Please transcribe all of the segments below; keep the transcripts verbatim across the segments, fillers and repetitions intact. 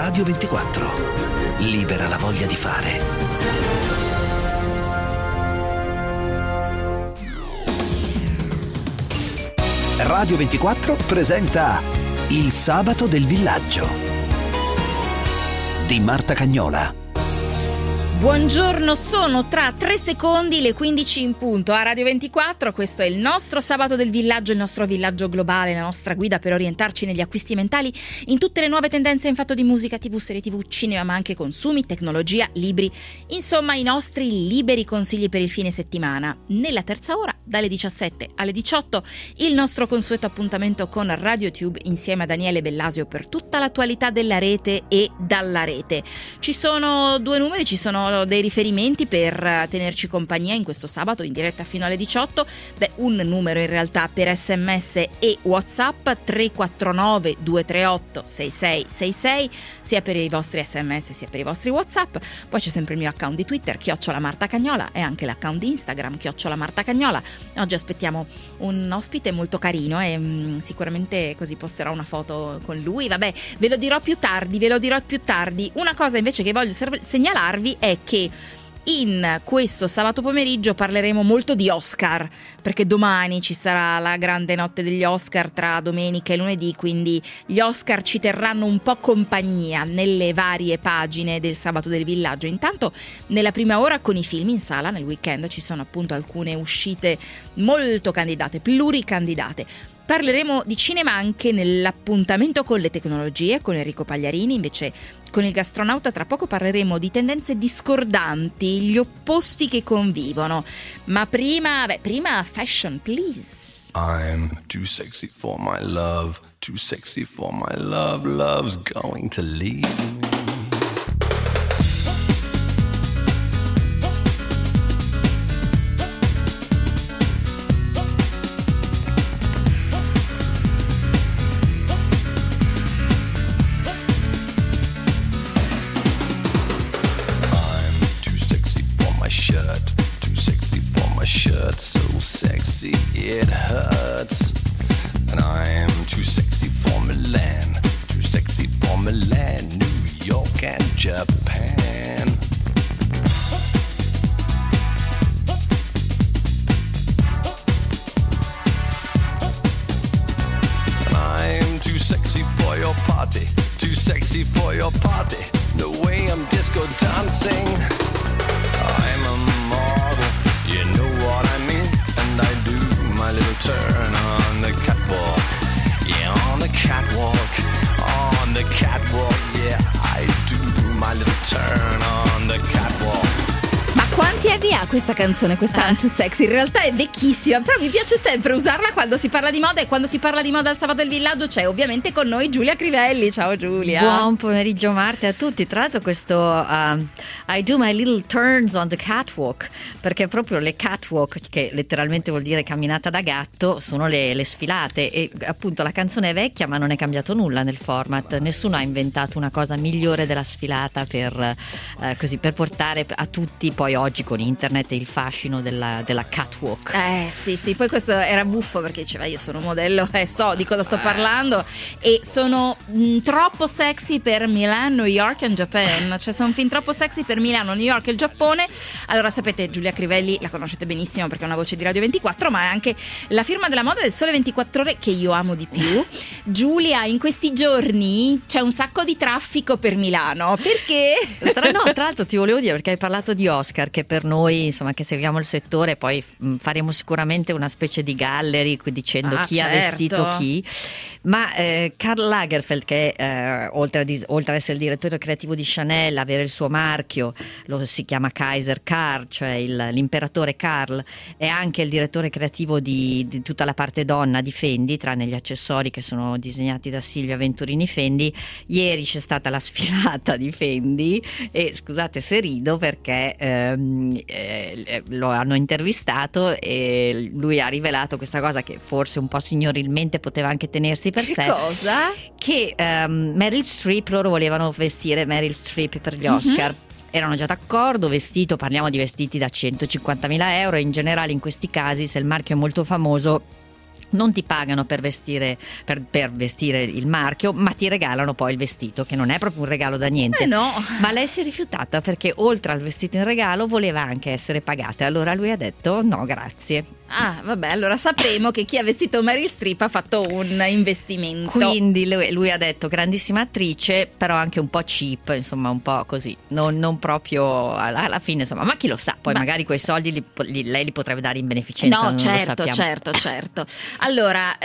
Radio ventiquattro. Libera la voglia di fare. Radio ventiquattro presenta Il sabato del villaggio di Marta Cagnola. Buongiorno, sono tra tre secondi le quindici in punto a Radio ventiquattro. Questo è il nostro sabato del villaggio, il nostro villaggio globale, la nostra guida per orientarci negli acquisti mentali in tutte le nuove tendenze in fatto di musica, tv, serie tv, cinema, ma anche consumi, tecnologia, libri, insomma i nostri liberi consigli per il fine settimana. Nella terza ora, dalle diciassette alle diciotto, il nostro consueto appuntamento con RadioTube insieme a Daniele Bellasio per tutta l'attualità della rete e dalla rete. Ci sono due numeri, ci sono dei riferimenti per tenerci compagnia in questo sabato in diretta fino alle diciotto. Beh, un numero in realtà per sms e WhatsApp tre quattro nove due tre otto sei sei sei sei, sia per i vostri sms sia per i vostri WhatsApp. Poi c'è sempre il mio account di Twitter, chiocciola Marta Cagnola, e anche l'account di Instagram, chiocciola Marta Cagnola. Oggi aspettiamo un ospite molto carino e mh, sicuramente così posterò una foto con lui. Vabbè, ve lo dirò più tardi, ve lo dirò più tardi. Una cosa invece che voglio serv- segnalarvi è che in questo sabato pomeriggio parleremo molto di Oscar, perché domani ci sarà la grande notte degli Oscar tra domenica e lunedì, quindi gli Oscar ci terranno un po' compagnia nelle varie pagine del sabato del villaggio. Intanto nella prima ora con i film in sala, nel weekend ci sono appunto alcune uscite molto candidate, pluricandidate. Parleremo di cinema anche nell'appuntamento con le tecnologie con Enrico Pagliarini. Invece con il gastronauta tra poco parleremo di tendenze discordanti, gli opposti che convivono. Ma prima, beh, prima fashion, please. I'm too sexy for my love, too sexy for my love, love's going to leave me. So sexy it hurts, and I'm too sexy for Milan, too sexy for Milan, New York and Japan. And I'm too sexy for your party, too sexy for your party, the way I'm disco dancing. I'm a model, you know what I mean, and I do my little turn on the catwalk, yeah, on the catwalk, on the catwalk, yeah, I do my little turn on the catwalk. Ma quanti anni ha questa canzone, questa I'm Too Sexy? In realtà è vecchissima, però mi piace sempre usarla quando si parla di moda, e quando si parla di moda al sabato del villaggio c'è ovviamente con noi Giulia Crivelli. Ciao Giulia. Buon pomeriggio Marta e a tutti. Tra l'altro questo uh, I do my little turns on the catwalk, perché proprio le catwalk, che letteralmente vuol dire camminata da gatto, sono le, le sfilate, e appunto la canzone è vecchia ma non è cambiato nulla nel format. Nessuno ha inventato una cosa migliore della sfilata per, uh, così, per portare a tutti poi oggi con internet e il fascino della, della catwalk. Eh sì sì, poi questo era buffo perché diceva io sono modello e eh, so di cosa sto parlando, e sono mh, troppo sexy per Milan, New York e Japan, cioè sono fin troppo sexy per Milano, New York e il Giappone. Allora sapete, Giulia Crivelli la conoscete benissimo perché è una voce di Radio ventiquattro, ma è anche la firma della moda del Sole ventiquattro Ore, che io amo di più. Giulia, in questi giorni c'è un sacco di traffico per Milano, perché? Tra, no, tra l'altro ti volevo dire, perché hai parlato di Oscar, che per noi insomma che seguiamo il settore poi mh, faremo sicuramente una specie di gallery dicendo ah, chi certo. ha vestito chi, ma eh, Karl Lagerfeld, che eh, oltre, a dis- oltre ad essere il direttore creativo di Chanel, avere il suo marchio, lo si chiama Kaiser Karl, cioè il, l'imperatore Karl, è anche il direttore creativo di, di tutta la parte donna di Fendi, tranne gli accessori che sono disegnati da Silvia Venturini Fendi. Ieri c'è stata la sfilata di Fendi e scusate se rido perché ehm, eh, lo hanno intervistato e lui ha rivelato questa cosa che forse un po' signorilmente poteva anche tenersi per che sé. Cosa? Che um, Meryl Streep, loro volevano vestire Meryl Streep per gli Oscar. Mm-hmm. Erano già d'accordo, vestito, parliamo di vestiti da centocinquantamila euro, e in generale in questi casi se il marchio è molto famoso non ti pagano per vestire, per, per vestire il marchio, ma ti regalano poi il vestito, che non è proprio un regalo da niente. Eh no. Ma lei si è rifiutata perché oltre al vestito in regalo voleva anche essere pagata. Allora lui ha detto no grazie. Ah, vabbè, allora sapremo che chi ha vestito Meryl Streep ha fatto un investimento. Quindi lui, lui ha detto grandissima attrice, però anche un po' cheap, insomma, un po' così, non, non proprio alla, alla fine, insomma, ma chi lo sa, poi Beh. magari quei soldi li, li, lei li potrebbe dare in beneficenza. No, non certo, lo sappiamo. certo, certo. Allora,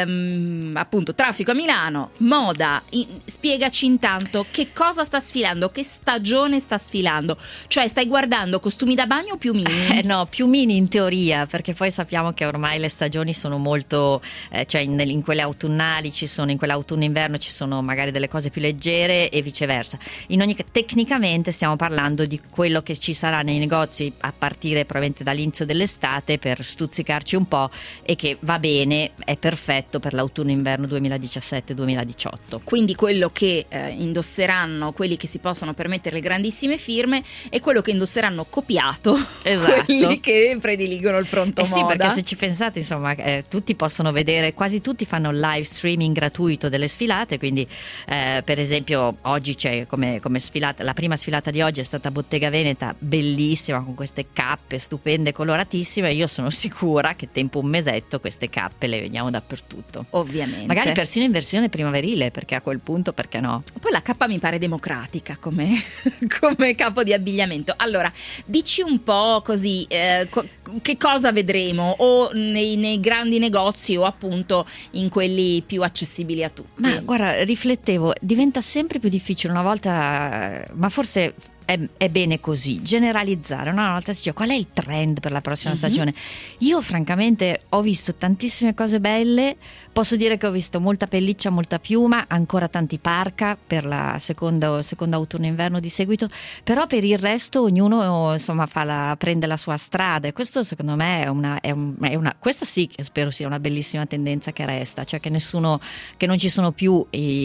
ehm, appunto, traffico a Milano, moda, in, spiegaci intanto che cosa sta sfilando, che stagione sta sfilando, cioè stai guardando costumi da bagno o piumini? Eh no, piumini in teoria, perché poi sappiamo che ormai le stagioni sono molto, eh, cioè in, in quelle autunnali ci sono, in quelle autunno-inverno ci sono magari delle cose più leggere e viceversa. In ogni tecnicamente stiamo parlando di quello che ci sarà nei negozi a partire probabilmente dall'inizio dell'estate per stuzzicarci un po' e che va bene, è perfetto per l'autunno-inverno duemiladiciassette duemiladiciotto. Quindi quello che eh, indosseranno quelli che si possono permettere le grandissime firme e quello che indosseranno copiato, esatto. quelli che prediligono il pronto Eh sì, moda. perché se ci pensate, insomma, eh, tutti possono vedere, quasi tutti fanno live streaming gratuito delle sfilate, quindi eh, per esempio oggi c'è come, come sfilata, la prima sfilata di oggi è stata Bottega Veneta, bellissima, con queste cappe stupende, coloratissime. Io sono sicura che tempo un mesetto queste cappe le vediamo dappertutto. Ovviamente. Magari persino in versione primaverile, perché a quel punto perché no? Poi la cappa mi pare democratica come, come capo di abbigliamento. Allora, dici un po' così, eh, co- che cosa vedremo o nei, nei grandi negozi o appunto in quelli più accessibili a tutti? Ma guarda, riflettevo, diventa sempre più difficile una volta, ma forse è, è bene così, generalizzare. Una volta si dice qual è il trend per la prossima mm-hmm. stagione. Io francamente ho visto tantissime cose belle, posso dire che ho visto molta pelliccia, molta piuma, ancora tanti parka per la seconda, seconda autunno-inverno di seguito, però per il resto ognuno insomma fa la, prende la sua strada e questo secondo me è una, è un, è una questa sì che spero sia una bellissima tendenza che resta, cioè che nessuno, che non ci sono più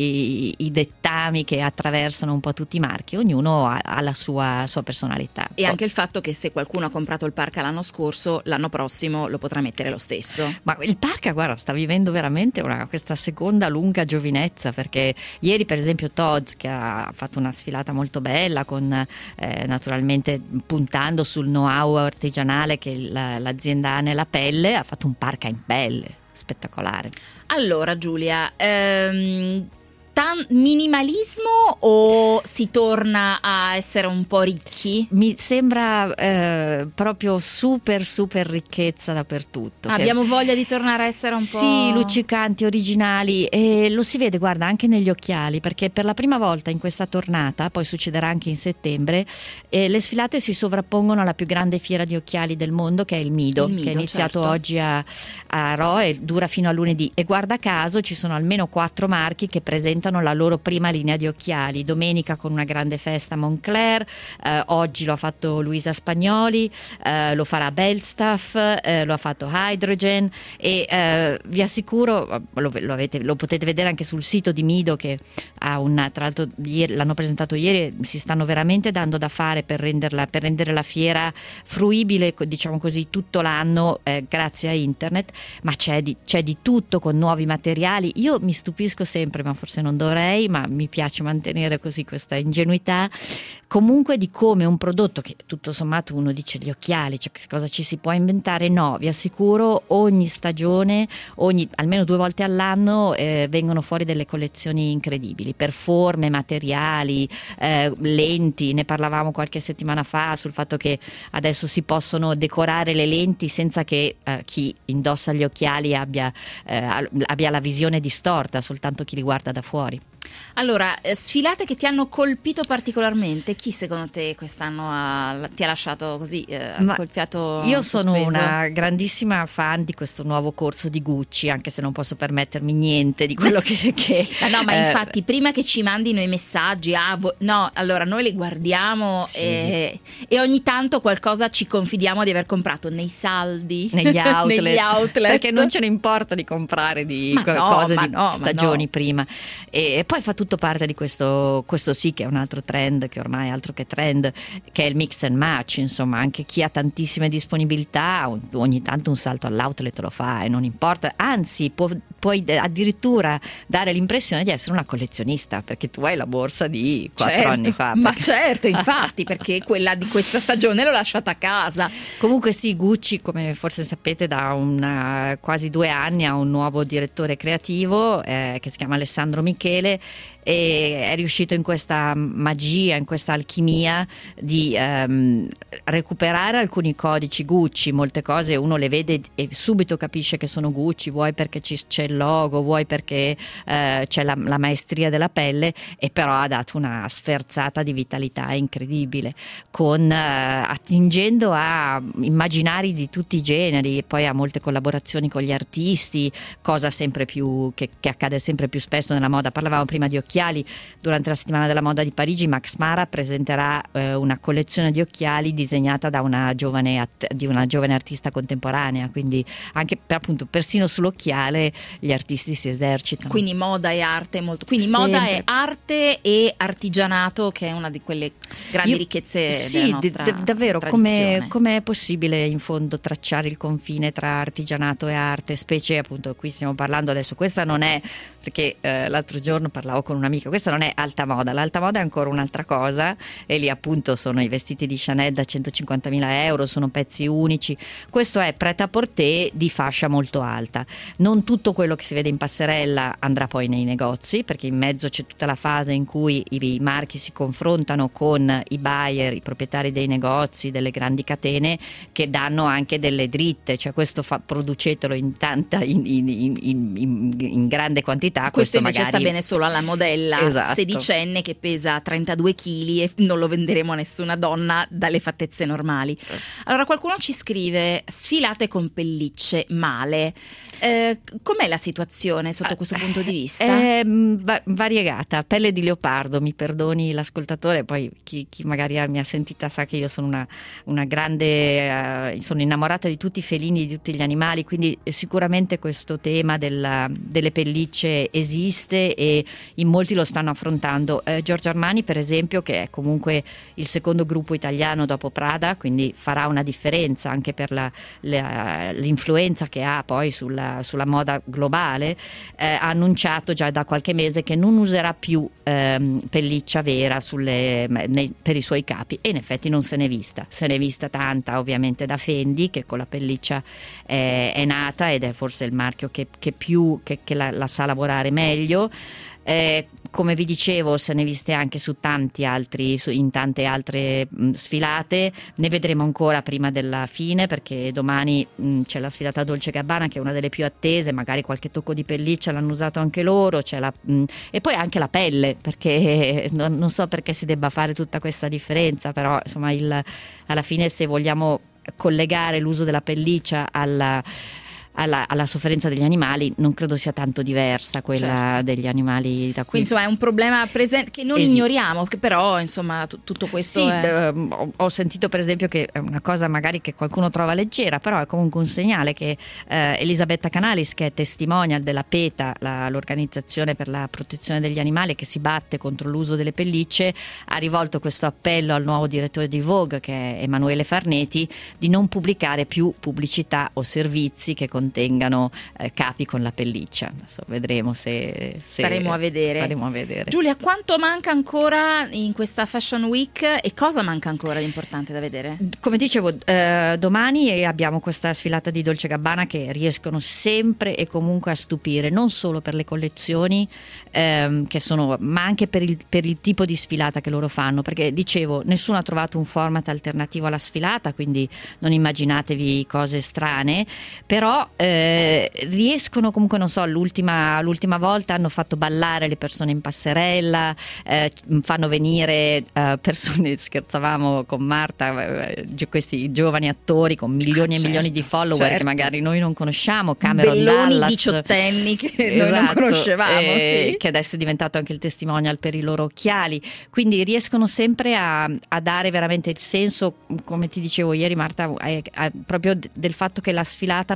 i, i dettami che attraversano un po' tutti i marchi, ognuno ha, ha la sua, sua personalità. E anche il fatto che se qualcuno ha comprato il parka l'anno scorso, l'anno prossimo lo potrà mettere lo stesso. Ma il parka, guarda, sta vivendo veramente una, questa seconda lunga giovinezza, perché ieri per esempio Tod's, che ha fatto una sfilata molto bella con eh, naturalmente puntando sul know-how artigianale che la, l'azienda ha nella pelle, ha fatto un parka in pelle spettacolare. Allora Giulia, ehm Tan- minimalismo o si torna a essere un po' ricchi? Mi sembra eh, proprio super super ricchezza dappertutto. Abbiamo che... voglia di tornare a essere un sì, po' sì, luccicanti, originali, e lo si vede, guarda, anche negli occhiali, perché per la prima volta in questa tornata, poi succederà anche in settembre, eh, le sfilate si sovrappongono alla più grande fiera di occhiali del mondo, che è il Mido, il Mido che è iniziato certo. oggi a, a Rho e dura fino a lunedì, e guarda caso ci sono almeno quattro marchi che presentano la loro prima linea di occhiali. Domenica con una grande festa a Moncler, eh, oggi lo ha fatto Luisa Spagnoli, eh, lo farà Belstaff, eh, lo ha fatto Hydrogen, e eh, vi assicuro, lo, lo, avete, lo potete vedere anche sul sito di Mido, che ha una, tra l'altro ieri, l'hanno presentato ieri, si stanno veramente dando da fare per renderla, per rendere la fiera fruibile, diciamo così, tutto l'anno, eh, grazie a internet, ma c'è di, c'è di tutto, con nuovi materiali. Io mi stupisco sempre, ma forse non dovrei, ma mi piace mantenere così questa ingenuità, comunque, di come un prodotto che tutto sommato uno dice gli occhiali, cioè che cosa ci si può inventare, no, vi assicuro ogni stagione, ogni, almeno due volte all'anno eh, vengono fuori delle collezioni incredibili per forme, materiali, eh, lenti. Ne parlavamo qualche settimana fa sul fatto che adesso si possono decorare le lenti senza che eh, chi indossa gli occhiali abbia, eh, abbia la visione distorta, soltanto chi li guarda da fuori. Allora, sfilate che ti hanno colpito particolarmente, chi secondo te quest'anno ha, ti ha lasciato così eh, col fiato io sono sospeso? Una grandissima fan di questo nuovo corso di Gucci, anche se non posso permettermi niente di quello che, che ah, no, ma eh, infatti prima che ci mandino i messaggi, ah, vo- no, allora noi li guardiamo, sì. e, e ogni tanto qualcosa ci confidiamo di aver comprato nei saldi, negli outlet, negli outlet. perché non ce ne importa di comprare di ma co- no, cose ma di no, stagioni no. prima, e poi poi fa tutto parte di questo, questo sì che è un altro trend, che ormai è altro che trend, che è il mix and match. Insomma, anche chi ha tantissime disponibilità ogni tanto un salto all'outlet lo fa e non importa, anzi può, puoi addirittura dare l'impressione di essere una collezionista, perché tu hai la borsa di quattro certo, anni fa. Ma perché... certo, infatti, perché quella di questa stagione l'ho lasciata a casa. Comunque sì, Gucci, come forse sapete, da una, quasi due anni ha un nuovo direttore creativo eh, che si chiama Alessandro Michele, e è riuscito in questa magia, in questa alchimia di ehm, recuperare alcuni codici Gucci. Molte cose uno le vede e subito capisce che sono Gucci, vuoi perché ci, c'è il logo, vuoi perché eh, c'è la, la maestria della pelle, e però ha dato una sferzata di vitalità incredibile, con eh, attingendo a immaginari di tutti i generi, e poi ha molte collaborazioni con gli artisti, cosa sempre più che, che accade sempre più spesso nella moda. Parlavamo prima di occhiali. Durante la settimana della moda di Parigi, Max Mara presenterà eh, una collezione di occhiali disegnata da una giovane at- di una giovane artista contemporanea, quindi anche per, appunto persino sull'occhiale gli artisti si esercitano. Quindi moda e arte molto. Quindi Sempre. Moda è arte e artigianato, che è una di quelle grandi Io, ricchezze sì, della nostra d- davvero, come tradizione. è possibile in fondo tracciare il confine tra artigianato e arte, specie appunto qui stiamo parlando adesso, questa non è, perché eh, l'altro giorno parlavo con un'amica, questa non è alta moda, l'alta moda è ancora un'altra cosa, e lì appunto sono i vestiti di Chanel da centocinquantamila euro, sono pezzi unici. Questo è prêt-à-porter di fascia molto alta. Non tutto quello che si vede in passerella andrà poi nei negozi, perché in mezzo c'è tutta la fase in cui i marchi si confrontano con i buyer, i proprietari dei negozi, delle grandi catene, che danno anche delle dritte, cioè questo fa, producetelo in tanta in, in, in, in, in grande quantità. Questo, questo invece magari... sta bene solo alla modella Esatto. sedicenne che pesa trentadue chili e non lo venderemo a nessuna donna dalle fattezze normali. Allora qualcuno ci scrive: sfilate con pellicce male. Eh, com'è la situazione sotto questo punto di vista? È va- variegata. Pelle di leopardo, mi perdoni l'ascoltatore, poi chi, chi magari mi ha sentita sa che io sono una, una grande uh, sono innamorata di tutti i felini, di tutti gli animali, quindi sicuramente questo tema della, delle pellicce esiste e in molti lo stanno affrontando. eh, Giorgio Armani per esempio, che è comunque il secondo gruppo italiano dopo Prada, quindi farà una differenza anche per la, la, l'influenza che ha poi sulla, sulla moda globale, eh, ha annunciato già da qualche mese che non userà più ehm, pelliccia vera sulle, nei, per i suoi capi, e in effetti non se n'è vista se n'è vista tanta ovviamente da Fendi, che con la pelliccia è, è nata ed è forse il marchio che, che più che, che la, la sa lavorare meglio. Eh, come vi dicevo, se ne viste anche su tanti altri su, in tante altre mh, sfilate. Ne vedremo ancora prima della fine, perché domani mh, c'è la sfilata Dolce Gabbana, che è una delle più attese, magari qualche tocco di pelliccia l'hanno usato anche loro. C'è la, mh, e poi anche la pelle, perché non, non so perché si debba fare tutta questa differenza, però insomma il, alla fine, se vogliamo collegare l'uso della pelliccia alla Alla, alla sofferenza degli animali, non credo sia tanto diversa quella certo. degli animali da cui... Quindi insomma è un problema presente che non Esi- ignoriamo, che però insomma t- tutto questo sì, è... ehm, ho, ho sentito per esempio che è una cosa magari che qualcuno trova leggera, però è comunque un segnale che eh, Elisabetta Canalis, che è testimonial della PETA, la, l'organizzazione per la protezione degli animali che si batte contro l'uso delle pellicce, ha rivolto questo appello al nuovo direttore di Vogue, che è Emanuele Farneti, di non pubblicare più pubblicità o servizi che contengano eh, capi con la pelliccia. Adesso vedremo se, se staremo a vedere. staremo a vedere. Giulia, quanto manca ancora in questa Fashion Week e cosa manca ancora di importante da vedere? Come dicevo, eh, domani abbiamo questa sfilata di Dolce Gabbana, che riescono sempre e comunque a stupire, non solo per le collezioni ehm, che sono, ma anche per il, per il tipo di sfilata che loro fanno, perché dicevo, nessuno ha trovato un format alternativo alla sfilata, quindi non immaginatevi cose strane, però eh, riescono comunque, non so, l'ultima, l'ultima volta hanno fatto ballare le persone in passerella, eh, fanno venire eh, persone, scherzavamo con Marta, eh, questi giovani attori con milioni ah, e certo, milioni di follower certo. che magari noi non conosciamo, Cameron Belloni Dallas, diciottenni che esatto, noi non conoscevamo, eh, sì. che adesso è diventato anche il testimonial per i loro occhiali, quindi riescono sempre a, a dare veramente il senso, come ti dicevo ieri Marta, a, a, proprio del fatto che la sfilata, per quanto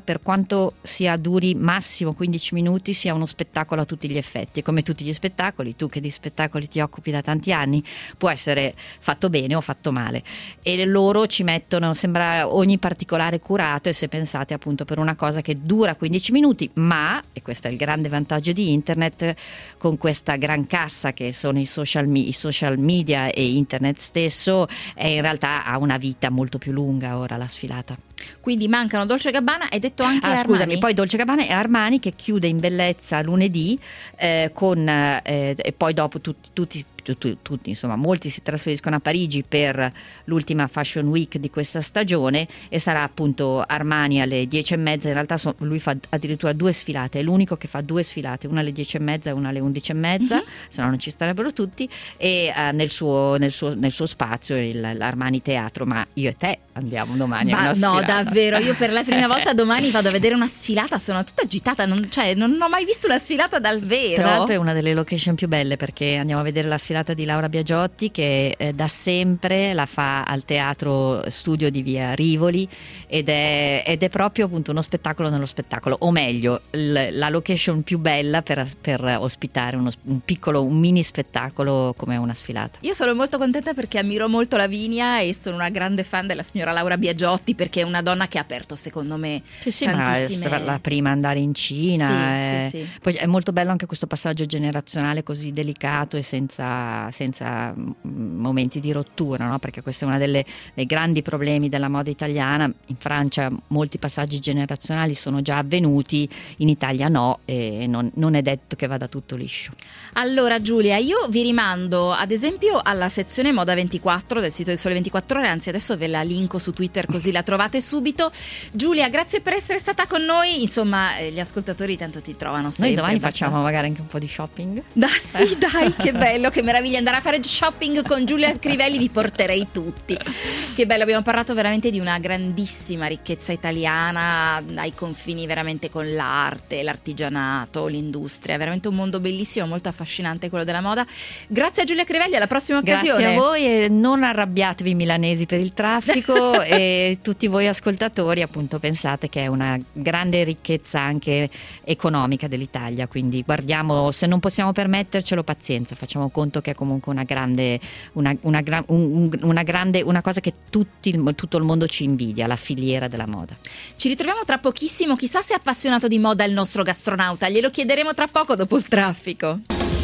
quanto sia duri massimo quindici minuti, sia uno spettacolo a tutti gli effetti. Come tutti gli spettacoli, tu che di spettacoli ti occupi da tanti anni, può essere fatto bene o fatto male, e loro ci mettono, sembra ogni particolare curato, e se pensate appunto per una cosa che dura quindici minuti, ma, e questo è il grande vantaggio di internet, con questa gran cassa che sono i social, i social media e internet stesso, è in realtà ha una vita molto più lunga ora la sfilata. Quindi mancano Dolce e Gabbana, hai detto anche ah, Armani. Scusami, poi Dolce e Gabbana e Armani, che chiude in bellezza lunedì, eh, con eh, e poi dopo tutti, tutti Tutti, tutti, insomma, molti si trasferiscono a Parigi per l'ultima Fashion Week di questa stagione, e sarà appunto Armani alle dieci e mezza. In realtà so, lui fa addirittura due sfilate, è l'unico che fa due sfilate, una alle dieci e mezza e una alle undici e mezza, mm-hmm. se no non ci starebbero tutti, e uh, nel, suo, nel, suo, nel suo spazio il, l'Armani Teatro. Ma io e te andiamo domani ma a una sfilata. No, davvero, io per la prima volta domani vado a vedere una sfilata, sono tutta agitata, non, cioè, non ho mai visto una sfilata dal vero. Tra l'altro è una delle location più belle, perché andiamo a vedere la sfilata di Laura Biagiotti, che eh, da sempre la fa al Teatro Studio di Via Rivoli, ed è, ed è proprio appunto uno spettacolo nello spettacolo, o meglio l, la location più bella per, per ospitare uno, un piccolo, un mini spettacolo come una sfilata. Io sono molto contenta perché ammiro molto Lavinia e sono una grande fan della signora Laura Biagiotti, perché è una donna che ha aperto, secondo me, sì, sì, tantissime... ma è la prima a andare in Cina, sì, è... sì, sì. Poi è molto bello anche questo passaggio generazionale così delicato e senza, senza momenti di rottura, no? Perché questo è uno dei grandi problemi della moda italiana. In Francia molti passaggi generazionali sono già avvenuti, in Italia no, e non, non è detto che vada tutto liscio. Allora Giulia, io vi rimando ad esempio alla sezione Moda ventiquattro del sito del Sole ventiquattro Ore, anzi adesso ve la linko su Twitter così la trovate subito. Giulia, grazie per essere stata con noi, insomma gli ascoltatori tanto ti trovano sempre. Noi domani abbastanza... facciamo magari anche un po' di shopping. Da, sì dai, che bello, che meraviglia andare a fare shopping con Giulia Crivelli, vi porterei tutti. Che bello, abbiamo parlato veramente di una grandissima ricchezza italiana ai confini veramente con l'arte, l'artigianato, l'industria, veramente un mondo bellissimo, molto affascinante quello della moda. Grazie a Giulia Crivelli, alla prossima occasione. Grazie a voi, e non arrabbiatevi milanesi per il traffico e tutti voi ascoltatori, appunto, pensate che è una grande ricchezza anche economica dell'Italia, quindi guardiamo, se non possiamo permettercelo, pazienza, facciamo conto che è comunque una grande una, una, un, una grande una cosa che tutti, tutto il mondo ci invidia, la filiera della moda. Ci ritroviamo tra pochissimo, chissà se è appassionato di moda il nostro gastronauta, glielo chiederemo tra poco dopo il traffico.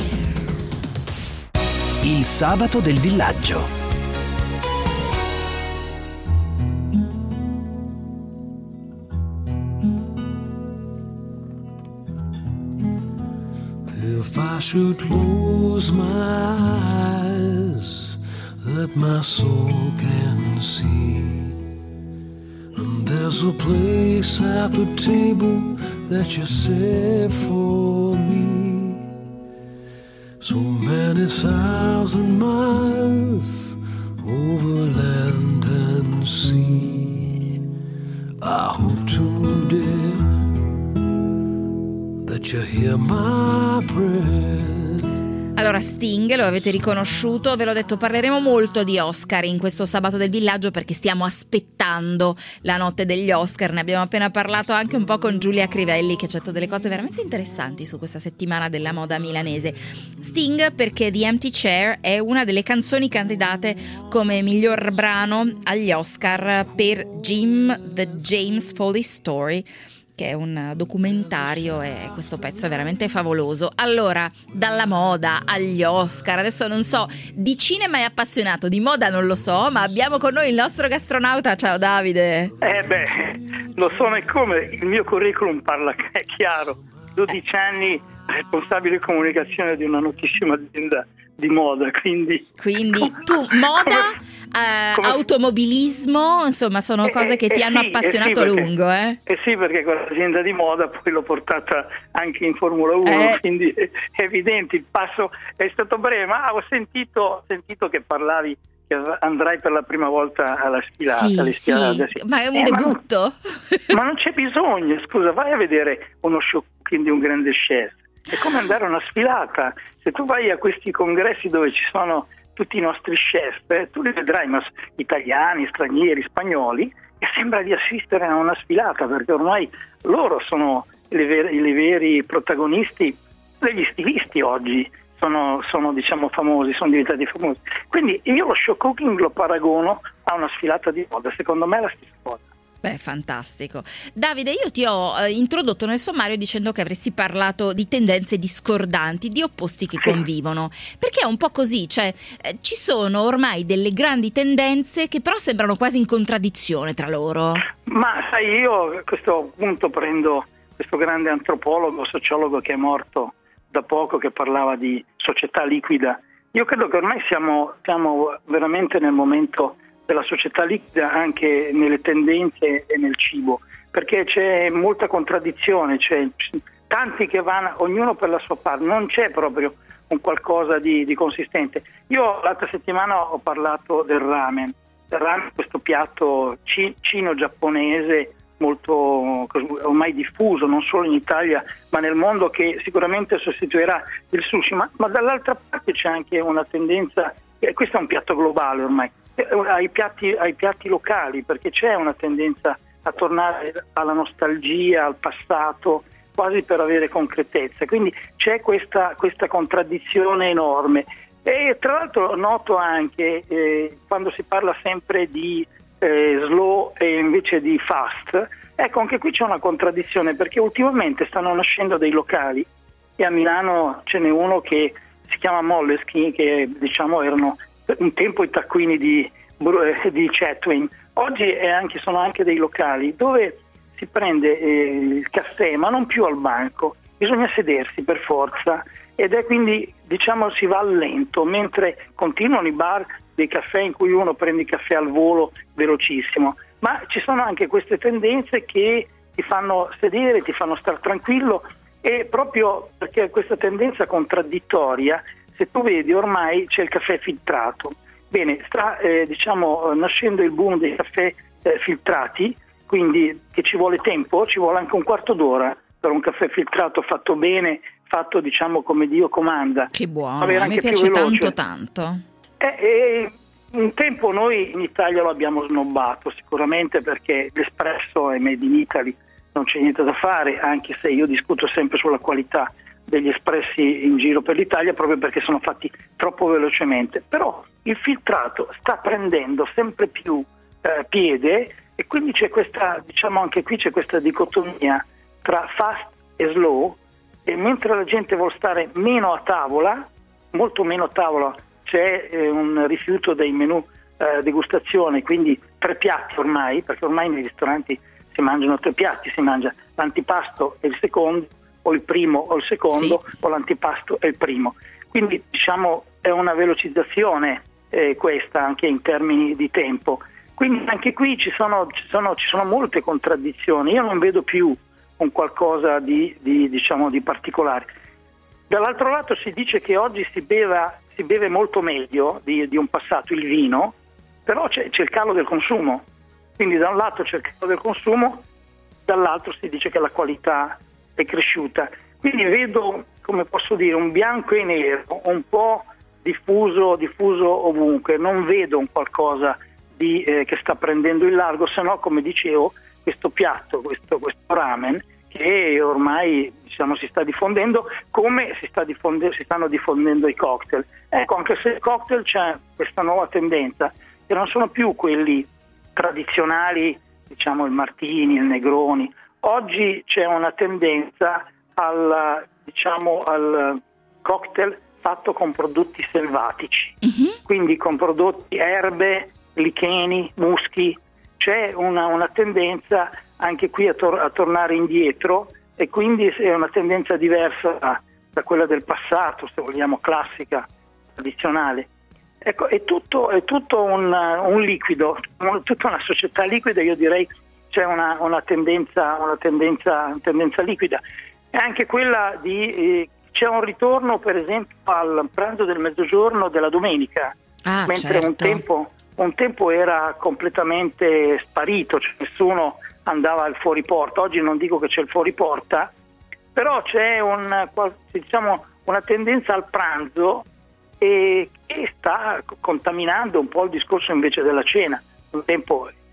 Il sabato del villaggio. If I should close my eyes, that my soul can see, and there's a place at the table that you set for me. So many thousand miles over land and sea, I hope today that you hear my prayer. Allora, Sting, lo avete riconosciuto, ve l'ho detto, parleremo molto di Oscar in questo sabato del villaggio, perché stiamo aspettando la notte degli Oscar. Ne abbiamo appena parlato anche un po' con Giulia Crivelli, che ci ha detto delle cose veramente interessanti su questa settimana della moda milanese. Sting perché The Empty Chair è una delle canzoni candidate come miglior brano agli Oscar per Jim The James Foley Story, che è un documentario, e questo pezzo è veramente favoloso. Allora, dalla moda agli Oscar, adesso non so, di cinema è appassionato, di moda non lo so, ma abbiamo con noi il nostro gastronauta. Ciao Davide. Eh beh, lo so, e come il mio curriculum parla, è chiaro, dodici anni responsabile comunicazione di una notissima azienda di moda, quindi quindi tu moda, come, eh, come, automobilismo, insomma sono cose eh, che ti eh, hanno sì, appassionato eh a sì, lungo perché, eh? eh sì, perché quell'azienda di moda poi l'ho portata anche in Formula uno, eh. quindi è evidente, il passo è stato breve, ma ho sentito, ho sentito che parlavi che andrai per la prima volta alla sfilata, sì, alle sfilate, sì. Ma è un eh, debutto, ma non, ma non c'è bisogno, scusa, vai a vedere uno show di un grande chef, è come andare a una sfilata. Se tu vai a questi congressi dove ci sono tutti i nostri chef, eh, tu li vedrai, ma italiani, stranieri, spagnoli, e sembra di assistere a una sfilata, perché ormai loro sono i veri, i veri protagonisti degli stilisti oggi. Sono, sono diciamo famosi, sono diventati famosi. Quindi io lo show cooking lo paragono a una sfilata di moda, secondo me è la stessa cosa. Beh, fantastico. Davide, io ti ho eh, introdotto nel sommario dicendo che avresti parlato di tendenze discordanti, di opposti che convivono, perché è un po' così, cioè eh, ci sono ormai delle grandi tendenze che però sembrano quasi in contraddizione tra loro. Ma sai, io a questo punto prendo questo grande antropologo, sociologo che è morto da poco, che parlava di società liquida. Io credo che ormai siamo, siamo veramente nel momento della società liquida, anche nelle tendenze e nel cibo, perché c'è molta contraddizione, c'è tanti che vanno, ognuno per la sua parte, non c'è proprio un qualcosa di, di consistente. Io l'altra settimana ho parlato del ramen, del ramen, questo piatto ci, cino-giapponese molto ormai diffuso, non solo in Italia ma nel mondo, che sicuramente sostituirà il sushi, ma, ma dall'altra parte c'è anche una tendenza, e questo è un piatto globale ormai, ai piatti, ai piatti locali, perché c'è una tendenza a tornare alla nostalgia, al passato, quasi per avere concretezza, quindi c'è questa, questa contraddizione enorme. E tra l'altro noto anche eh, quando si parla sempre di eh, slow e invece di fast, ecco, anche qui c'è una contraddizione, perché ultimamente stanno nascendo dei locali, e a Milano ce n'è uno che si chiama Moleskine, che diciamo erano un tempo i taccuini di, di Chatwin. Oggi è anche, sono anche dei locali dove si prende eh, il caffè, ma non più al banco, bisogna sedersi per forza, ed è quindi, diciamo, si va al lento, mentre continuano i bar dei caffè in cui uno prende il caffè al volo velocissimo. Ma ci sono anche queste tendenze che ti fanno sedere, ti fanno stare tranquillo, e proprio perché questa tendenza contraddittoria, se tu vedi ormai c'è il caffè filtrato. Bene, sta eh, diciamo nascendo il boom dei caffè eh, filtrati, quindi che ci vuole tempo, ci vuole anche un quarto d'ora per un caffè filtrato fatto bene, fatto diciamo come Dio comanda. Che buono, a me piace tanto tanto. Eh, eh, un tempo noi in Italia lo abbiamo snobbato sicuramente, perché l'espresso è made in Italy, non c'è niente da fare, anche se io discuto sempre sulla qualità degli espressi in giro per l'Italia, proprio perché sono fatti troppo velocemente. Però il filtrato sta prendendo sempre più eh, piede, e quindi c'è questa, diciamo anche qui c'è questa dicotomia tra fast e slow, e mentre la gente vuole stare meno a tavola, molto meno a tavola, c'è eh, un rifiuto dei menù eh, degustazione, quindi tre piatti ormai, perché ormai nei ristoranti si mangiano tre piatti, si mangia l'antipasto e il secondo, o il primo o il secondo, sì, o l'antipasto e il primo. Quindi diciamo è una velocizzazione eh, questa, anche in termini di tempo. Quindi anche qui ci sono, ci sono, ci sono molte contraddizioni. Io non vedo più un qualcosa di, di, diciamo, di particolare. Dall'altro lato si dice che oggi si, beva, si beve molto meglio di, di un passato il vino, però c'è, c'è il calo del consumo. Quindi da un lato c'è il calo del consumo, dall'altro si dice che la qualità è cresciuta. Quindi vedo, come posso dire, un bianco e nero un po' diffuso, diffuso ovunque. Non vedo un qualcosa di, eh, che sta prendendo il largo, se no, come dicevo, questo piatto, questo, questo ramen, che ormai diciamo si sta diffondendo come si, sta diffonde- si stanno diffondendo i cocktail. Ecco, anche se il cocktail c'è questa nuova tendenza, che non sono più quelli tradizionali, diciamo il martini, il negroni. Oggi c'è una tendenza al, diciamo, al cocktail fatto con prodotti selvatici, uh-huh. quindi con prodotti erbe, licheni, muschi. C'è una, una tendenza anche qui a, tor- a tornare indietro, e quindi è una tendenza diversa da, da quella del passato, se vogliamo, classica, tradizionale. Ecco, è tutto, è tutto un, un liquido, tutta una società liquida. Io direi c'è una, una tendenza, una tendenza, una tendenza liquida. E anche quella di eh, c'è un ritorno, per esempio, al pranzo del mezzogiorno della domenica, ah, mentre certo. un tempo un tempo era completamente sparito, cioè nessuno andava al fuoriporta. Oggi non dico che c'è il fuoriporta, però c'è un, diciamo, una tendenza al pranzo e che sta contaminando un po' il discorso invece della cena. Un tempo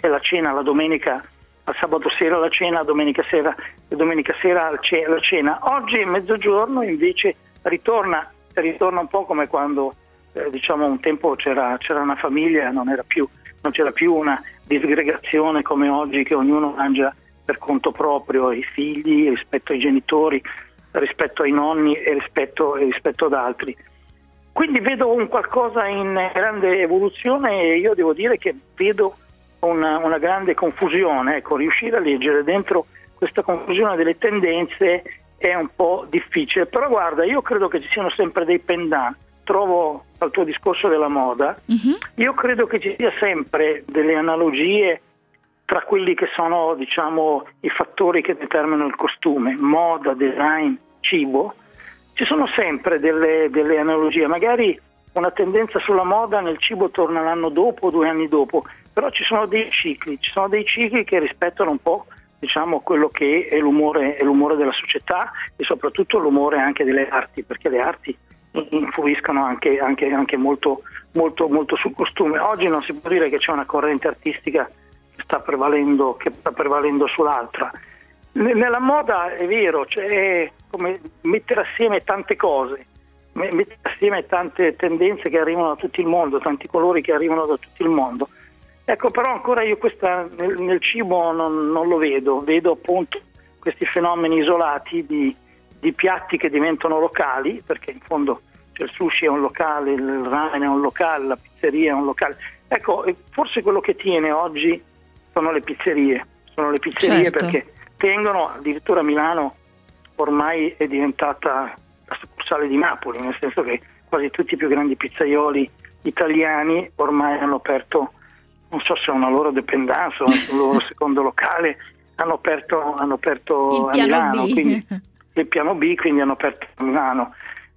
e la cena la domenica, al sabato sera la cena, domenica sera e domenica sera la cena. Oggi il mezzogiorno invece ritorna, ritorna un po' come quando eh, diciamo un tempo c'era, c'era una famiglia, non era più, non c'era più una disgregazione come oggi, che ognuno mangia per conto proprio, i figli rispetto ai genitori, rispetto ai nonni e rispetto, e rispetto ad altri. Quindi vedo un qualcosa in grande evoluzione e io devo dire che vedo una, una grande confusione. Ecco, riuscire a leggere dentro questa confusione delle tendenze è un po' difficile, però guarda, io credo che ci siano sempre dei pendant. Trovo al tuo discorso della moda, uh-huh. io credo che ci sia sempre delle analogie tra quelli che sono, diciamo, i fattori che determinano il costume, moda, design, cibo. Ci sono sempre delle, delle analogie, magari una tendenza sulla moda nel cibo torna l'anno dopo, due anni dopo, però ci sono dei cicli, ci sono dei cicli che rispettano un po', diciamo, quello che è l'umore, è l'umore della società e soprattutto l'umore anche delle arti, perché le arti influiscono anche, anche, anche molto, molto, molto sul costume. Oggi non si può dire che c'è una corrente artistica che sta prevalendo, che sta prevalendo sull'altra. Nella moda è vero, c'è come mettere assieme tante cose, mettere assieme tante tendenze che arrivano da tutto il mondo, tanti colori che arrivano da tutto il mondo. Ecco, però ancora io questa nel, nel cibo non, non lo vedo, vedo appunto questi fenomeni isolati di, di piatti che diventano locali, perché in fondo cioè, il sushi è un locale, il ramen è un locale, la pizzeria è un locale. Ecco, forse quello che tiene oggi sono le pizzerie, sono le pizzerie certo. Perché tengono, addirittura Milano ormai è diventata la succursale di Napoli, nel senso che quasi tutti i più grandi pizzaioli italiani ormai hanno aperto, non so se è una loro dependenza o un loro secondo locale, hanno aperto, hanno aperto a Milano, B. Quindi il piano B, quindi hanno aperto a Milano.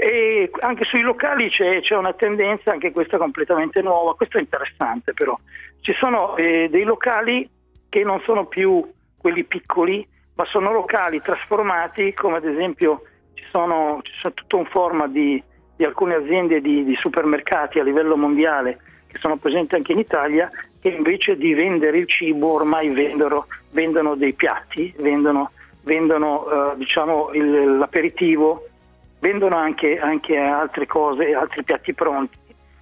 E anche sui locali c'è, c'è una tendenza, anche questa completamente nuova, questo è interessante però, ci sono eh, dei locali che non sono più quelli piccoli, ma sono locali trasformati, come ad esempio ci sono, ci sono tutto un format di, di alcune aziende di, di supermercati a livello mondiale che sono presenti anche in Italia, che invece di vendere il cibo ormai vendono, vendono dei piatti, vendono, vendono uh, diciamo il, l'aperitivo, vendono anche, anche altre cose, altri piatti pronti.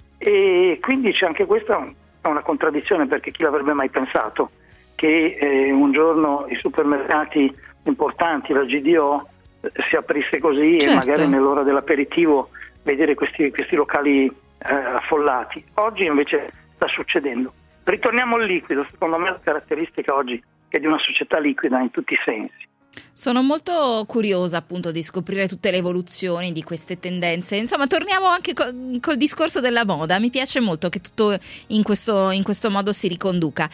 E quindi c'è anche questa una contraddizione, perché chi l'avrebbe mai pensato che eh, un giorno i supermercati importanti, la G D O, eh, si aprisse così certo. E magari nell'ora dell'aperitivo vedere questi, questi locali eh, affollati. Oggi invece sta succedendo. Ritorniamo al liquido, secondo me la caratteristica oggi è di una società liquida in tutti i sensi. Sono molto curiosa appunto di scoprire tutte le evoluzioni di queste tendenze. Insomma, torniamo anche co- col discorso della moda. Mi piace molto che tutto in questo, in questo modo si riconduca.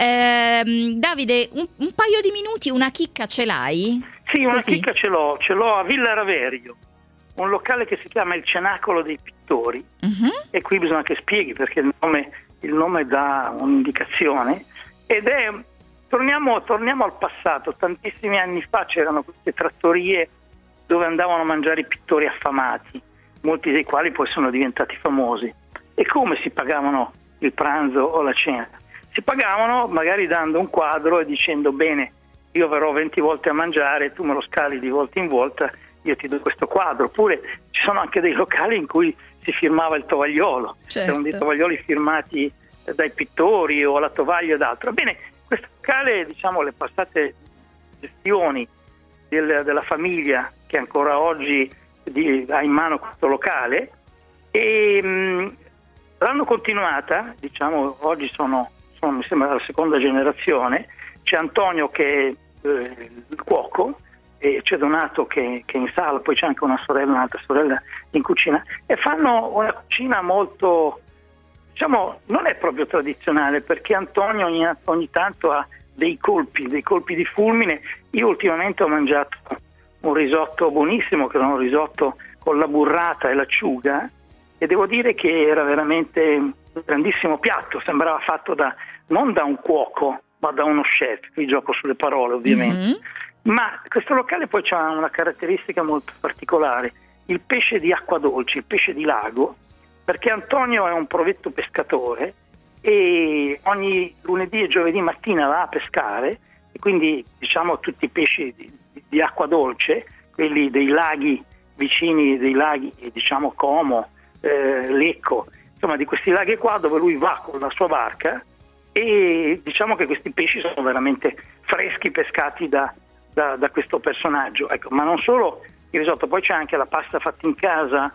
Ehm, Davide, un, un paio di minuti, una chicca ce l'hai? Sì, una Così. chicca ce l'ho, ce l'ho a Villa Raverio, un locale che si chiama il Cenacolo dei Pittori, uh-huh. E qui bisogna che spieghi perché il nome, il nome dà un'indicazione, ed è Torniamo, torniamo al passato. Tantissimi anni fa c'erano queste trattorie dove andavano a mangiare i pittori affamati, molti dei quali poi sono diventati famosi. E come si pagavano il pranzo o la cena? Si pagavano magari dando un quadro e dicendo: bene, io verrò venti volte a mangiare, tu me lo scali di volta in volta, io ti do questo quadro. Oppure ci sono anche dei locali in cui si firmava il tovagliolo, certo. C'erano dei tovaglioli firmati dai pittori o la tovaglia ed altro. Bene, questo locale, diciamo, le passate gestioni del, della famiglia che ancora oggi di, ha in mano questo locale, e mh, l'hanno continuata, diciamo, oggi sono, sono mi sembra la seconda generazione. C'è Antonio che è eh, il cuoco, e c'è Donato che, che è in sala, poi c'è anche una sorella, un'altra sorella in cucina, e fanno una cucina molto, diciamo, non è proprio tradizionale, perché Antonio ogni, ogni tanto ha dei colpi, dei colpi di fulmine. Io ultimamente ho mangiato un risotto buonissimo, che era un risotto con la burrata e l'acciuga, e devo dire che era veramente un grandissimo piatto, sembrava fatto da non da un cuoco, ma da uno chef. Qui gioco sulle parole ovviamente. Mm-hmm. Ma questo locale poi ha una caratteristica molto particolare: il pesce di acqua dolce, il pesce di lago, perché Antonio è un provetto pescatore e ogni lunedì e giovedì mattina va a pescare, e quindi diciamo tutti i pesci di, di acqua dolce, quelli dei laghi vicini, dei laghi diciamo Como, eh, Lecco, insomma di questi laghi qua, dove lui va con la sua barca, e diciamo che questi pesci sono veramente freschi, pescati da, da, da questo personaggio. Ecco, ma non solo il risotto, poi c'è anche la pasta fatta in casa,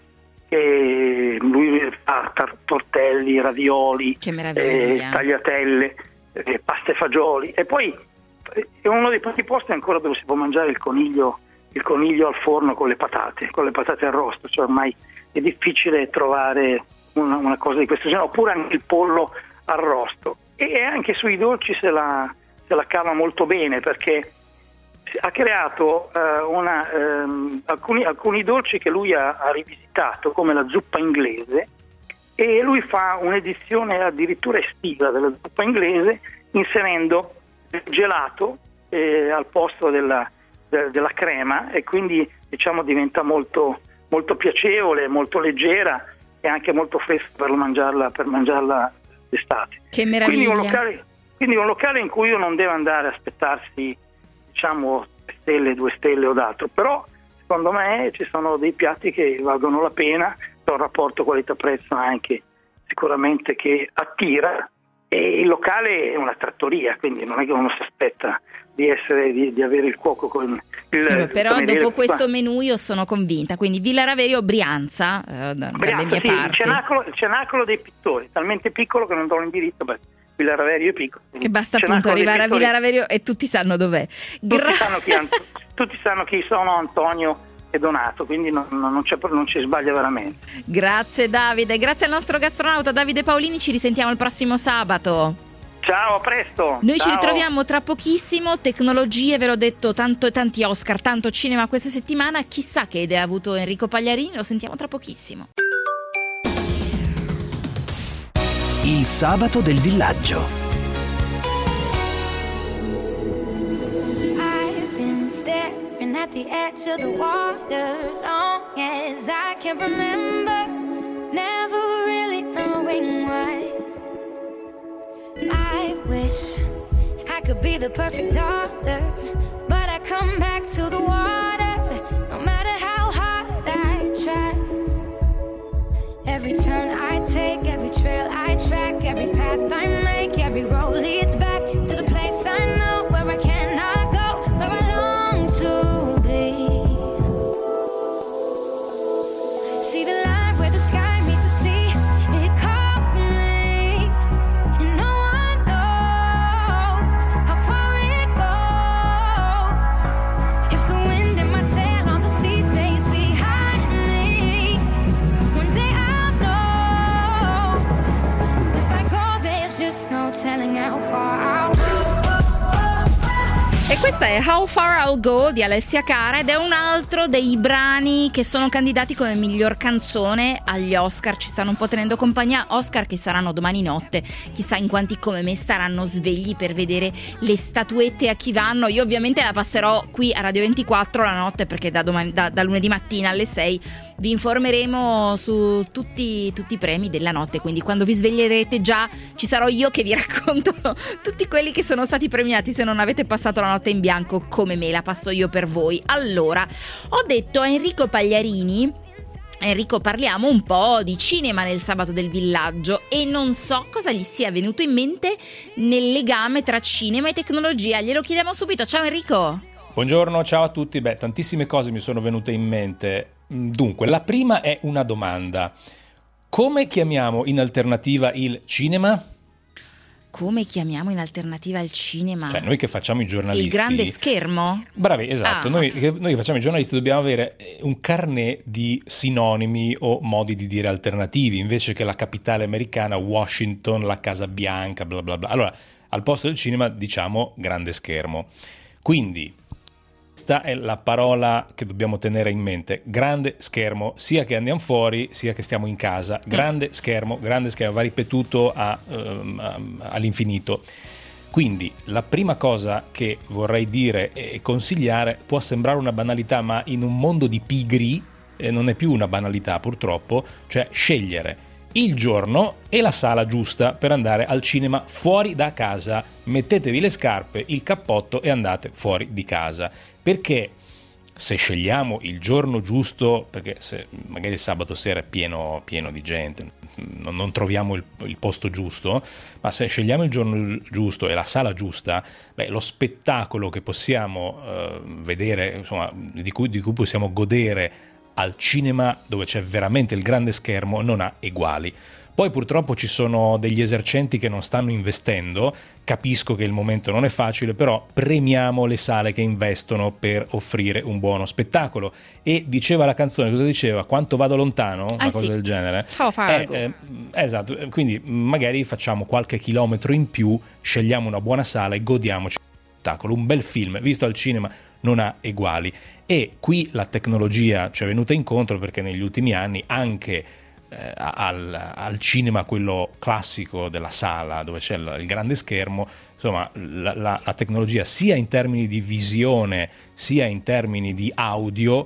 che lui fa tortelli, ravioli, eh, tagliatelle, eh, pasta e fagioli, e poi è uno dei pochi posti ancora dove si può mangiare il coniglio, il coniglio al forno con le patate, con le patate arrosto, cioè ormai è difficile trovare una, una cosa di questo genere, oppure anche il pollo arrosto. E anche sui dolci se la, se la cava molto bene, perché ha creato uh, una, um, alcuni, alcuni dolci che lui ha, ha rivisitato, come la zuppa inglese, e lui fa un'edizione addirittura estiva della zuppa inglese, inserendo il gelato eh, al posto della, de, della crema, e quindi diciamo diventa molto, molto piacevole, molto leggera e anche molto fresca per mangiarla, per mangiarla d'estate. Che meraviglia! Quindi un locale, quindi un locale in cui uno non deve andare a aspettarsi diciamo stelle, due stelle o d'altro, però secondo me ci sono dei piatti che valgono la pena, c'è un rapporto qualità-prezzo anche sicuramente che attira, e il locale è una trattoria, quindi non è che uno si aspetta di essere di, di avere il cuoco con il, eh, però dopo dire, questo qua. menù io sono convinta, quindi Villa Raverio, Brianza, eh, dalle Brianza, mie sì, parti. Il cenacolo, il cenacolo dei pittori, talmente piccolo che non do l'indirizzo, beh, Villa Raverio è piccolo, che basta appunto arrivare a Villa Raverio e tutti sanno dov'è. Gra- tutti, sanno chi, tutti sanno chi sono Antonio e Donato, quindi non, non, c'è, non ci sbaglia veramente. Grazie Davide, grazie al nostro gastronauta Davide Paolini, ci risentiamo il prossimo sabato. Ciao, a presto. Noi Ciao. Ci ritroviamo tra pochissimo. Tecnologie, ve l'ho detto, tanto, tanti Oscar, tanto cinema questa settimana. Chissà che idea ha avuto Enrico Pagliarini, lo sentiamo tra pochissimo. Il sabato del villaggio. I've been staring at the edge of the water long as I can remember, never really knowing why. I wish I could be the perfect daughter, but I come back to the water no matter how hard I try. Every turn I take, every trail I track, every path I make, every road leads back to the place I know where I cannot go, where I long to be. See the line where the sky meets the sea, it calls me, and no one knows how far it goes. If the wind in my sail on the sea stays behind me, one day I'll know. If I go, there's just no telling how far I'll go. E questa è How Far I'll Go di Alessia Cara, ed è un altro dei brani che sono candidati come miglior canzone agli Oscar. Ci stanno un po' tenendo compagnia, Oscar che saranno domani notte, chissà in quanti come me staranno svegli per vedere le statuette a chi vanno. Io ovviamente la passerò qui a Radio ventiquattro la notte, perché da, domani, da, da lunedì mattina alle sei vi informeremo su tutti, tutti i premi della notte, quindi quando vi sveglierete già ci sarò io che vi racconto tutti quelli che sono stati premiati. Se non avete passato la notte in bianco come me, la passo io per voi. Allora, ho detto a Enrico Pagliarini: Enrico, parliamo un po' di cinema nel sabato del villaggio, e non so cosa gli sia venuto in mente nel legame tra cinema e tecnologia. Glielo chiediamo subito. Ciao Enrico. Buongiorno, ciao a tutti. Beh, tantissime cose mi sono venute in mente. Dunque, la prima è una domanda: come chiamiamo in alternativa il cinema? Come chiamiamo in alternativa il cinema? Cioè, noi che facciamo i giornalisti... Il grande schermo? Bravi, esatto. Ah, noi, okay. che, noi che facciamo i giornalisti dobbiamo avere un carnet di sinonimi o modi di dire alternativi, invece che la capitale americana, Washington, la Casa Bianca, bla bla bla. Allora, al posto del cinema diciamo grande schermo. Quindi... questa è la parola che dobbiamo tenere in mente: grande schermo, sia che andiamo fuori sia che stiamo in casa. Grande schermo, grande schermo, va ripetuto a, um, all'infinito. Quindi la prima cosa che vorrei dire e consigliare, può sembrare una banalità, ma in un mondo di pigri eh, non è più una banalità purtroppo, cioè scegliere il giorno e la sala giusta per andare al cinema fuori da casa. Mettetevi le scarpe, il cappotto e andate fuori di casa, perché se scegliamo il giorno giusto, perché se magari il sabato sera è pieno, pieno di gente, non, non troviamo il, il posto giusto, ma se scegliamo il giorno giusto e la sala giusta, beh, lo spettacolo che possiamo eh, vedere, insomma, di cui, di cui possiamo godere al cinema, dove c'è veramente il grande schermo, non ha eguali. Poi purtroppo ci sono degli esercenti che non stanno investendo, capisco che il momento non è facile, però premiamo le sale che investono per offrire un buono spettacolo. E diceva la canzone, cosa diceva? Quanto vado lontano? Una Ah, cosa sì. del genere. How far I go. Eh, eh, esatto, quindi magari facciamo qualche chilometro in più, scegliamo una buona sala e godiamoci lo spettacolo. Un bel film, visto al cinema, non ha eguali. E qui la tecnologia ci è venuta incontro, perché negli ultimi anni anche eh, al, al cinema, quello classico della sala dove c'è il, il grande schermo, insomma la, la, la tecnologia sia in termini di visione sia in termini di audio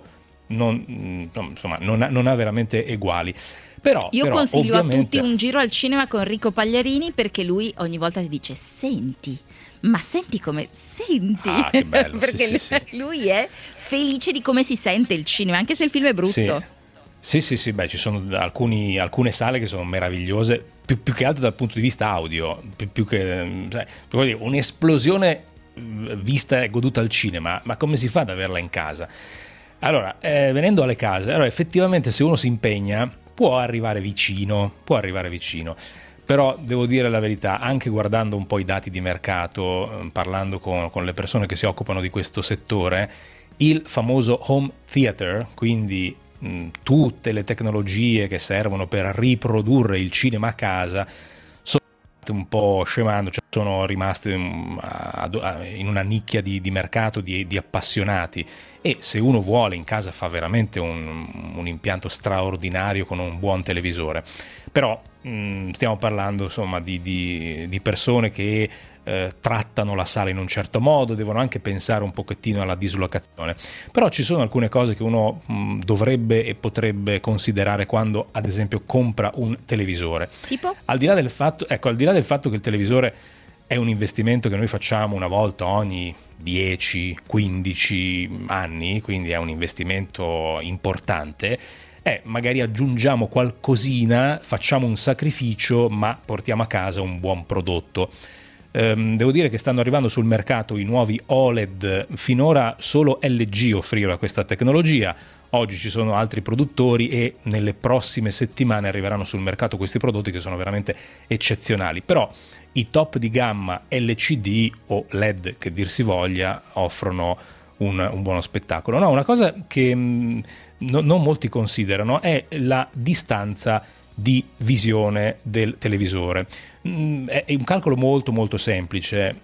non, insomma, non, ha, non ha veramente eguali. Però, Io però, consiglio ovviamente... a tutti un giro al cinema con Enrico Pagliarini, perché lui ogni volta ti dice senti, ma senti come senti, Ah, che bello, perché sì, lui, sì, sì. lui è felice di come si sente il cinema, anche se il film è brutto. Sì. Sì, sì, sì, beh, ci sono alcuni, alcune sale che sono meravigliose, più, più che altro dal punto di vista audio, più, più che sai, vuol dire, un'esplosione vista e goduta al cinema, ma come si fa ad averla in casa? Allora, eh, venendo alle case, allora effettivamente se uno si impegna può arrivare vicino, può arrivare vicino. Però devo dire la verità, anche guardando un po' i dati di mercato, parlando con, con le persone che si occupano di questo settore, il famoso home theater, quindi mh, tutte le tecnologie che servono per riprodurre il cinema a casa, sono un po' scemando, cioè sono rimaste um, a, a, in una nicchia di, di mercato di, di appassionati. E se uno vuole, in casa fa veramente un, un impianto straordinario con un buon televisore. Però mh, stiamo parlando insomma di, di, di persone che eh, trattano la sala in un certo modo, devono anche pensare un pochettino alla dislocazione. Però ci sono alcune cose che uno mh, dovrebbe e potrebbe considerare quando ad esempio compra un televisore. Tipo? Al di là del fatto, ecco, al di là del fatto che il televisore è un investimento che noi facciamo una volta ogni dieci quindici anni, quindi è un investimento importante, eh, magari aggiungiamo qualcosina, facciamo un sacrificio, ma portiamo a casa un buon prodotto. Ehm, devo dire che stanno arrivando sul mercato i nuovi O L E D, finora solo L G offriva questa tecnologia. Oggi ci sono altri produttori e nelle prossime settimane arriveranno sul mercato questi prodotti che sono veramente eccezionali. Però i top di gamma L C D o L E D, che dir si voglia, offrono un, un buono spettacolo. No, una cosa che mh, no, non molti considerano è la distanza di visione del televisore. Mm, è un calcolo molto molto semplice.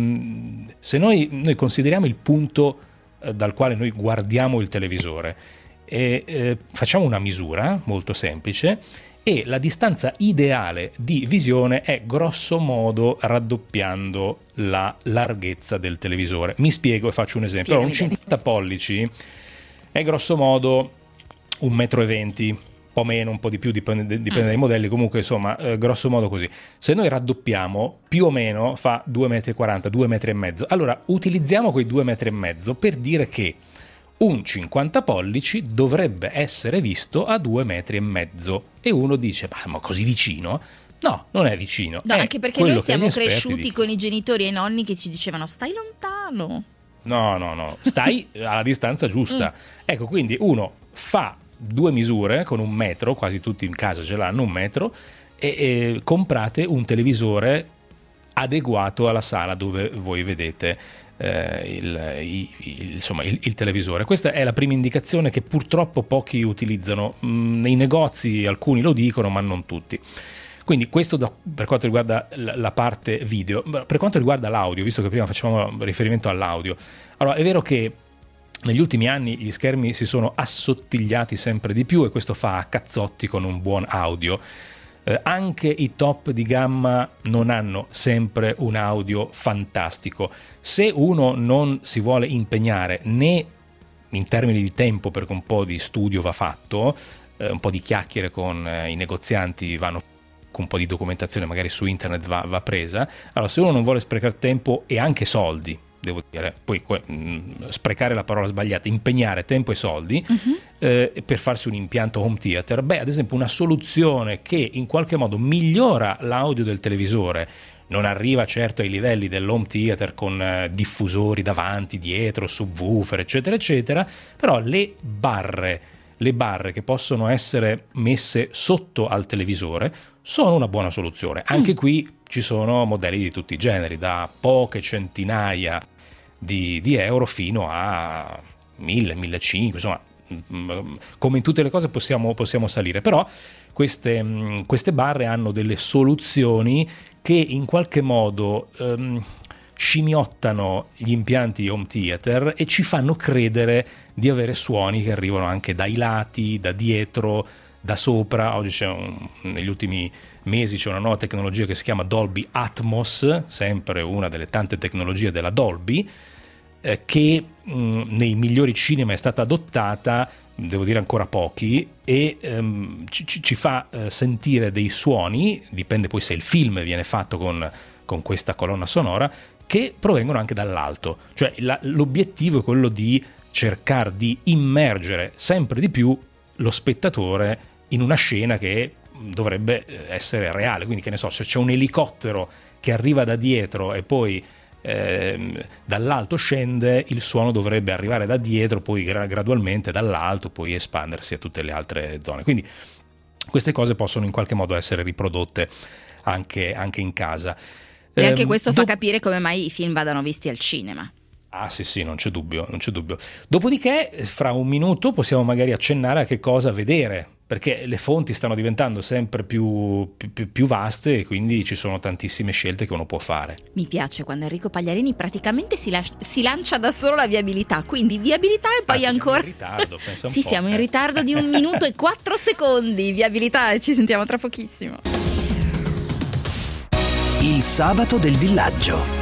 Mm, se noi, noi consideriamo il punto eh, dal quale noi guardiamo il televisore e eh, facciamo una misura molto semplice, e la distanza ideale di visione è grosso modo raddoppiando la larghezza del televisore. Mi spiego e faccio un esempio. Allora, un cinquanta pollici è grosso modo un metro e venti, un po' meno, un po' di più, dipende, dipende dai modelli, comunque insomma eh, grosso modo così. Se noi raddoppiamo, più o meno fa due metri e quaranta, due metri e mezzo. Allora utilizziamo quei due metri e mezzo per dire che un cinquanta pollici dovrebbe essere visto a due metri e mezzo. E uno dice, ma così vicino? No, non è vicino. No, è anche perché quello noi che siamo gli esperti cresciuti dicono. con i genitori e i nonni che ci dicevano stai lontano. No, no, no, stai alla distanza giusta. Mm. Ecco, quindi uno fa due misure con un metro, quasi tutti in casa ce l'hanno un metro, e, e comprate un televisore adeguato alla sala dove voi vedete eh, il, il, il, insomma, il, il televisore. Questa è la prima indicazione che purtroppo pochi utilizzano. Mm, nei negozi alcuni lo dicono, ma non tutti. Quindi questo da, per quanto riguarda la, la parte video. Per quanto riguarda l'audio, visto che prima facevamo riferimento all'audio, allora è vero che negli ultimi anni gli schermi si sono assottigliati sempre di più e questo fa a cazzotti con un buon audio. Eh, anche i top di gamma non hanno sempre un audio fantastico. Se uno non si vuole impegnare né in termini di tempo, perché un po' di studio va fatto, eh, un po' di chiacchiere con eh, i negozianti vanno, con un po' di documentazione magari su internet va, va presa. Allora, se uno non vuole sprecare tempo e anche soldi, devo dire, poi mh, sprecare la parola sbagliata, impegnare tempo e soldi uh-huh. eh, per farsi un impianto home theater, beh, ad esempio una soluzione che in qualche modo migliora l'audio del televisore, non arriva certo ai livelli dell'home theater con eh, diffusori davanti, dietro, subwoofer, eccetera, eccetera, però le barre, le barre che possono essere messe sotto al televisore sono una buona soluzione. Anche mm. qui ci sono modelli di tutti i generi, da poche centinaia di, di euro fino a mille, millecinquecento, insomma, come in tutte le cose possiamo, possiamo salire, però queste, queste barre hanno delle soluzioni che in qualche modo ehm, scimmiottano gli impianti home theater e ci fanno credere di avere suoni che arrivano anche dai lati, da dietro, da sopra. Oggi c'è un, negli ultimi mesi c'è una nuova tecnologia che si chiama Dolby Atmos, sempre una delle tante tecnologie della Dolby, eh, che mh, nei migliori cinema è stata adottata, devo dire ancora pochi, e ehm, ci, ci fa eh, sentire dei suoni, dipende poi se il film viene fatto con, con questa colonna sonora, che provengono anche dall'alto. Cioè la, l'obiettivo è quello di cercare di immergere sempre di più lo spettatore in una scena che dovrebbe essere reale. Quindi, che ne so, se c'è un elicottero che arriva da dietro e poi eh, dall'alto scende, il suono dovrebbe arrivare da dietro, poi gra- gradualmente dall'alto, poi espandersi a tutte le altre zone. Quindi queste cose possono in qualche modo essere riprodotte anche, anche in casa. E anche Ehm, questo fa do- capire come mai i film vadano visti al cinema. Ah sì sì, non c'è dubbio, non c'è dubbio. Dopodiché, fra un minuto possiamo magari accennare a che cosa vedere, perché le fonti stanno diventando sempre più, più, più vaste e quindi ci sono tantissime scelte che uno può fare. Mi piace quando Enrico Pagliarini praticamente si, las- si lancia da solo la viabilità, quindi viabilità e poi Anzi, ancora... siamo in ritardo, pensa un sì, po', siamo in eh. ritardo di un minuto e quattro secondi, viabilità, e ci sentiamo tra pochissimo. Il sabato del villaggio.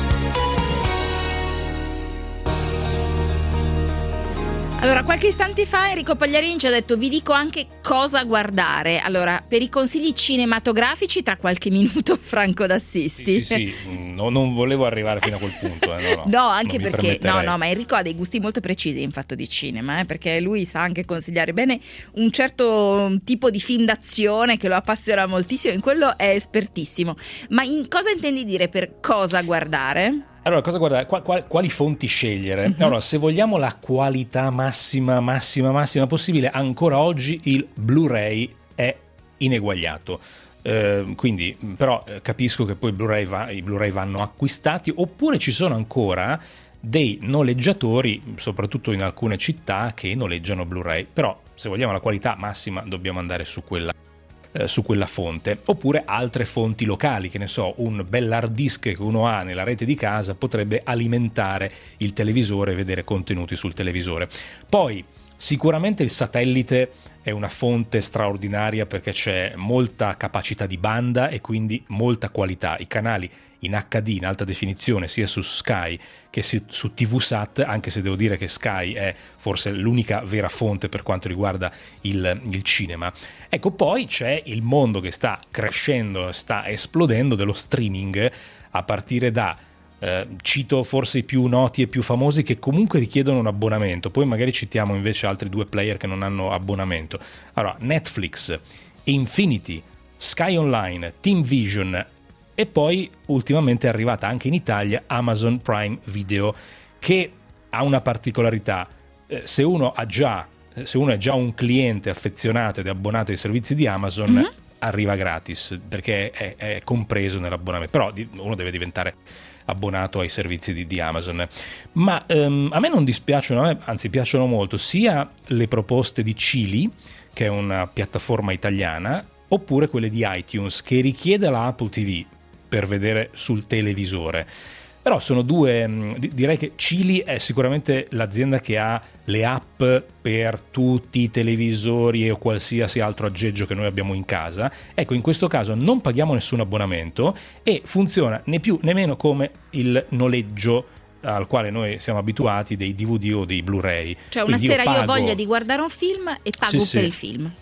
Allora, qualche istante fa Enrico Pagliarini ci ha detto: vi dico anche cosa guardare. Allora, per i consigli cinematografici tra qualche minuto Franco D'Assisti. Sì, sì, sì. No, non volevo arrivare fino a quel punto. Eh, no, no, no, anche non mi perché no, permetterei. no, ma Enrico ha dei gusti molto precisi in fatto di cinema, eh, perché lui sa anche consigliare bene un certo tipo di film d'azione che lo appassiona moltissimo, in quello è espertissimo. Ma in cosa intendi dire per cosa guardare? Allora, cosa guardare? Qua- qua- quali fonti scegliere? Mm-hmm. Allora, se vogliamo la qualità massima, massima, massima possibile, ancora oggi il Blu-ray è ineguagliato. Eh, quindi, però, eh, capisco che poi Blu-ray va- i Blu-ray vanno acquistati, oppure ci sono ancora dei noleggiatori, soprattutto in alcune città, che noleggiano Blu-ray. Però, se vogliamo la qualità massima, dobbiamo andare su quella. su quella fonte, oppure altre fonti locali, che ne so, un bell'hard disk che uno ha nella rete di casa potrebbe alimentare il televisore e vedere contenuti sul televisore. Poi sicuramente il satellite è una fonte straordinaria perché c'è molta capacità di banda e quindi molta qualità. I canali in acca di, in alta definizione, sia su Sky che su TVSat, anche se devo dire che Sky è forse l'unica vera fonte per quanto riguarda il, il cinema. Ecco, poi c'è il mondo che sta crescendo, sta esplodendo, dello streaming, a partire da Eh, cito forse i più noti e più famosi che comunque richiedono un abbonamento, poi magari citiamo invece altri due player che non hanno abbonamento. Allora, Netflix, Infinity, Sky Online, Team Vision e poi ultimamente è arrivata anche in Italia Amazon Prime Video, che ha una particolarità: eh, se uno ha già se uno è già un cliente affezionato ed è abbonato ai servizi di Amazon, mm-hmm. arriva gratis perché è, è compreso nell'abbonamento, però uno deve diventare abbonato ai servizi di, di Amazon. Ma ehm, a me non dispiacciono, a me, anzi piacciono molto sia le proposte di Cili, che è una piattaforma italiana, oppure quelle di iTunes, che richiede la Apple ti vu per vedere sul televisore. Però sono due, direi che Cili è sicuramente l'azienda che ha le app per tutti i televisori o qualsiasi altro aggeggio che noi abbiamo in casa. Ecco, in questo caso non paghiamo nessun abbonamento e funziona né più né meno come il noleggio al quale noi siamo abituati dei D V D o dei Blu-ray. Cioè una Quindi sera io, io ho pago... voglia di guardare un film e pago Sì, per sì. il film.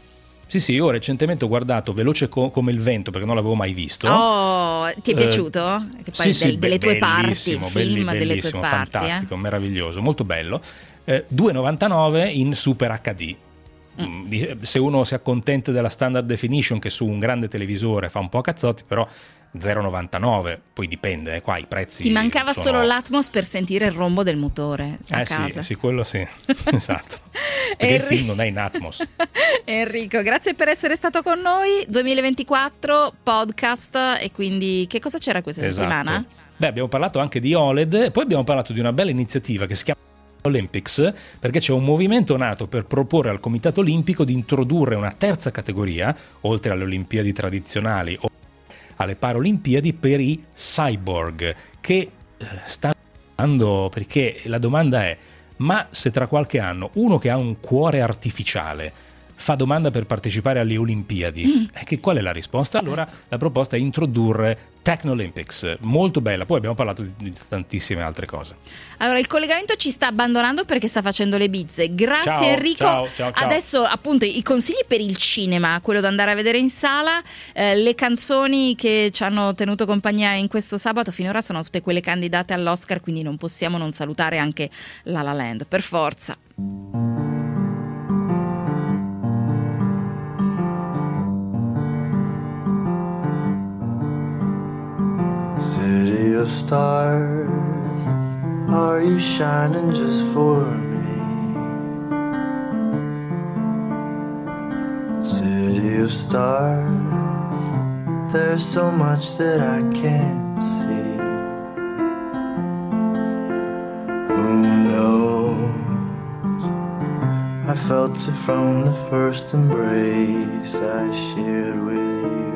Sì, sì, io recentemente ho guardato Veloce co- come il vento, perché non l'avevo mai visto. Oh, ti è Eh, piaciuto? Che poi sì, del- sì, delle be- tue parti, il bellissimo, film belli- delle tue bellissimo, parti. eh. fantastico, meraviglioso, molto bello. Eh, due virgola novantanove in Super acca di. Mm, di- Se uno si accontenta della standard definition, che su un grande televisore fa un po' a cazzotti, però zero virgola novantanove, poi dipende, eh, qua i prezzi Ti mancava sono... solo l'Atmos per sentire il rombo del motore a Eh casa. sì, sì, quello sì, esatto. Perché il Enri- film non è in Atmos. Enrico, grazie per essere stato con noi. duemilaventiquattro podcast, e quindi che cosa c'era questa Esatto. settimana? Beh, abbiamo parlato anche di O L E D e poi abbiamo parlato di una bella iniziativa che si chiama Olympics, perché c'è un movimento nato per proporre al Comitato Olimpico di introdurre una terza categoria, oltre alle Olimpiadi tradizionali o alle Paralimpiadi, per i cyborg, che eh, stanno andando, perché la domanda è: ma se tra qualche anno uno che ha un cuore artificiale fa domanda per partecipare alle Olimpiadi, mm. eh, che, qual è la risposta? Allora la proposta è introdurre Techno Olympics, molto bella. Poi abbiamo parlato di, di tantissime altre cose. Allora, il collegamento ci sta abbandonando perché sta facendo le bizze. Grazie Ciao, Enrico. ciao, ciao, ciao. Adesso appunto i consigli per il cinema, quello da andare a vedere in sala, eh, le canzoni che ci hanno tenuto compagnia in questo sabato finora sono tutte quelle candidate all'Oscar, quindi non possiamo non salutare anche La La Land, per forza. City of stars, are you shining just for me? City of stars, there's so much that I can't see. Who knows? I felt it from the first embrace I shared with you.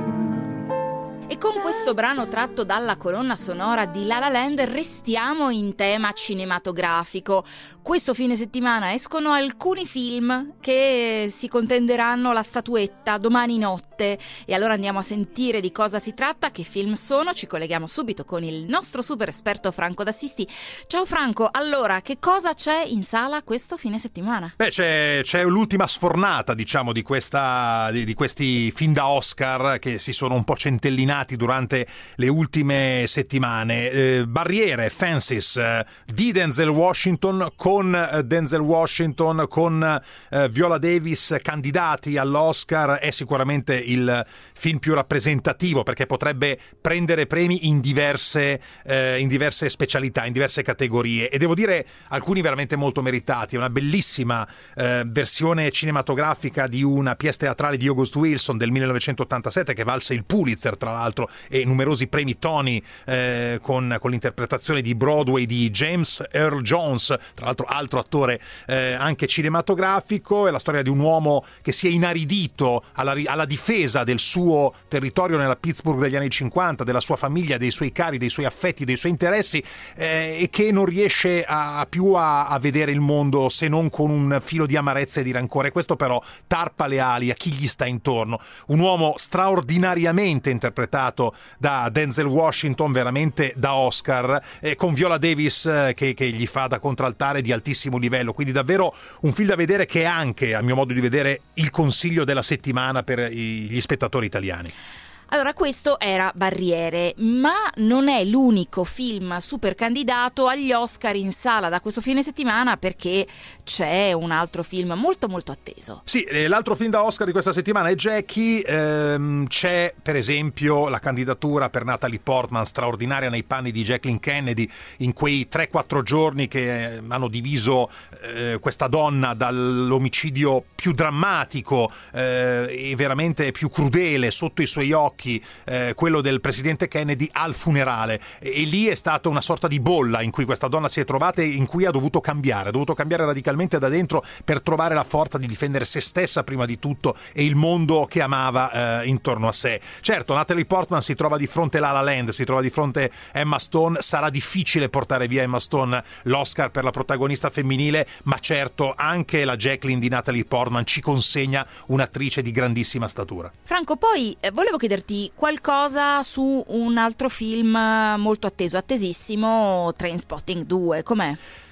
E con questo brano tratto dalla colonna sonora di La La Land restiamo in tema cinematografico. Questo fine settimana escono alcuni film che si contenderanno la statuetta domani notte, e allora andiamo a sentire di cosa si tratta, che film sono. Ci colleghiamo subito con il nostro super esperto Franco D'Assisti. Ciao Franco, allora che cosa c'è in sala questo fine settimana? Beh, c'è, c'è l'ultima sfornata, diciamo, di, questa, di, di questi film da Oscar che si sono un po' centellinati durante le ultime settimane. Eh, Barriere, Fences, eh, di Denzel Washington, con eh, Denzel Washington, con eh, Viola Davis candidati all'Oscar, è sicuramente il film più rappresentativo, perché potrebbe prendere premi in diverse, eh, in diverse specialità, in diverse categorie, e devo dire alcuni veramente molto meritati. È una bellissima eh, versione cinematografica di una pièce teatrale di August Wilson del millenovecentottantasette, che valse il Pulitzer tra l'altro e numerosi premi Tony, eh, con, con l'interpretazione di Broadway di James Earl Jones, tra l'altro altro attore eh, anche cinematografico. È la storia di un uomo che si è inaridito alla, alla difesa del suo territorio nella Pittsburgh degli anni cinquanta, della sua famiglia, dei suoi cari, dei suoi affetti, dei suoi interessi, eh, e che non riesce a, più a, a vedere il mondo se non con un filo di amarezza e di rancore. Questo però tarpa le ali a chi gli sta intorno. Un uomo straordinariamente interpretato da Denzel Washington, veramente da Oscar, eh, con Viola Davis eh, che, che gli fa da contraltare, di altissimo livello. Quindi davvero un film da vedere, che è anche, a mio modo di vedere, il consiglio della settimana per i, gli spettatori italiani. Allora, questo era Barriere, ma non è l'unico film super candidato agli Oscar in sala da questo fine settimana, perché c'è un altro film molto molto atteso. Sì, l'altro film da Oscar di questa settimana è Jackie. Ehm, c'è per esempio la candidatura per Natalie Portman, straordinaria nei panni di Jacqueline Kennedy, in quei tre quattro giorni che hanno diviso eh, questa donna dall'omicidio più drammatico eh, e veramente più crudele sotto i suoi occhi, Eh, quello del presidente Kennedy, al funerale. E, e lì è stata una sorta di bolla in cui questa donna si è trovata e in cui ha dovuto cambiare, ha dovuto cambiare radicalmente da dentro per trovare la forza di difendere se stessa prima di tutto e il mondo che amava eh, intorno a sé. Certo, Natalie Portman si trova di fronte La La Land, si trova di fronte Emma Stone. Sarà difficile portare via Emma Stone l'Oscar per la protagonista femminile, ma certo anche la Jacqueline di Natalie Portman ci consegna un'attrice di grandissima statura. Franco, poi eh, volevo chiederti qualcosa su un altro film molto atteso, attesissimo, Trainspotting due, com'è?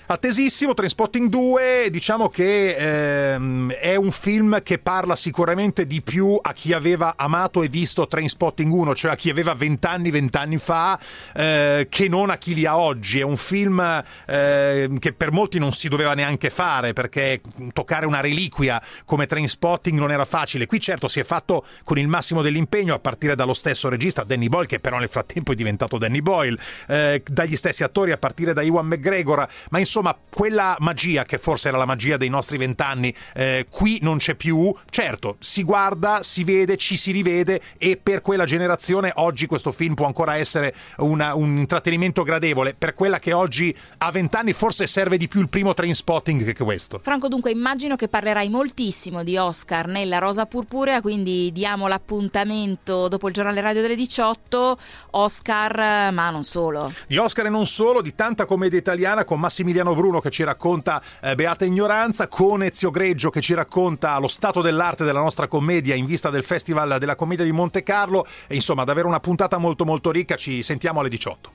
Attesissimo, Trainspotting due, diciamo che ehm, è un film che parla sicuramente di più a chi aveva amato e visto Trainspotting uno, cioè a chi aveva vent'anni, vent'anni fa, eh, che non a chi li ha oggi. È un film eh, che per molti non si doveva neanche fare, perché toccare una reliquia come Trainspotting non era facile. Qui certo si è fatto con il massimo dell'impegno, a partire dallo stesso regista Danny Boyle, che però nel frattempo è diventato Danny Boyle, eh, dagli stessi attori a partire da Ewan McGregor, ma insomma Insomma, quella magia che forse era la magia dei nostri vent'anni, eh, qui non c'è più. Certo, si guarda, si vede, ci si rivede, e per quella generazione oggi questo film può ancora essere una, un intrattenimento gradevole. Per quella che oggi ha vent'anni forse serve di più il primo Trainspotting che questo. Franco, dunque immagino che parlerai moltissimo di Oscar nella Rosa Purpurea, quindi diamo l'appuntamento dopo il giornale radio delle diciotto. Oscar, ma non solo. Di Oscar e non solo, di tanta commedia italiana, con Massimiliano Bruno che ci racconta eh, Beata Ignoranza, con Ezio Greggio che ci racconta lo stato dell'arte della nostra commedia in vista del Festival della Commedia di Monte Carlo. E insomma, davvero una puntata molto molto ricca. Ci sentiamo alle diciotto.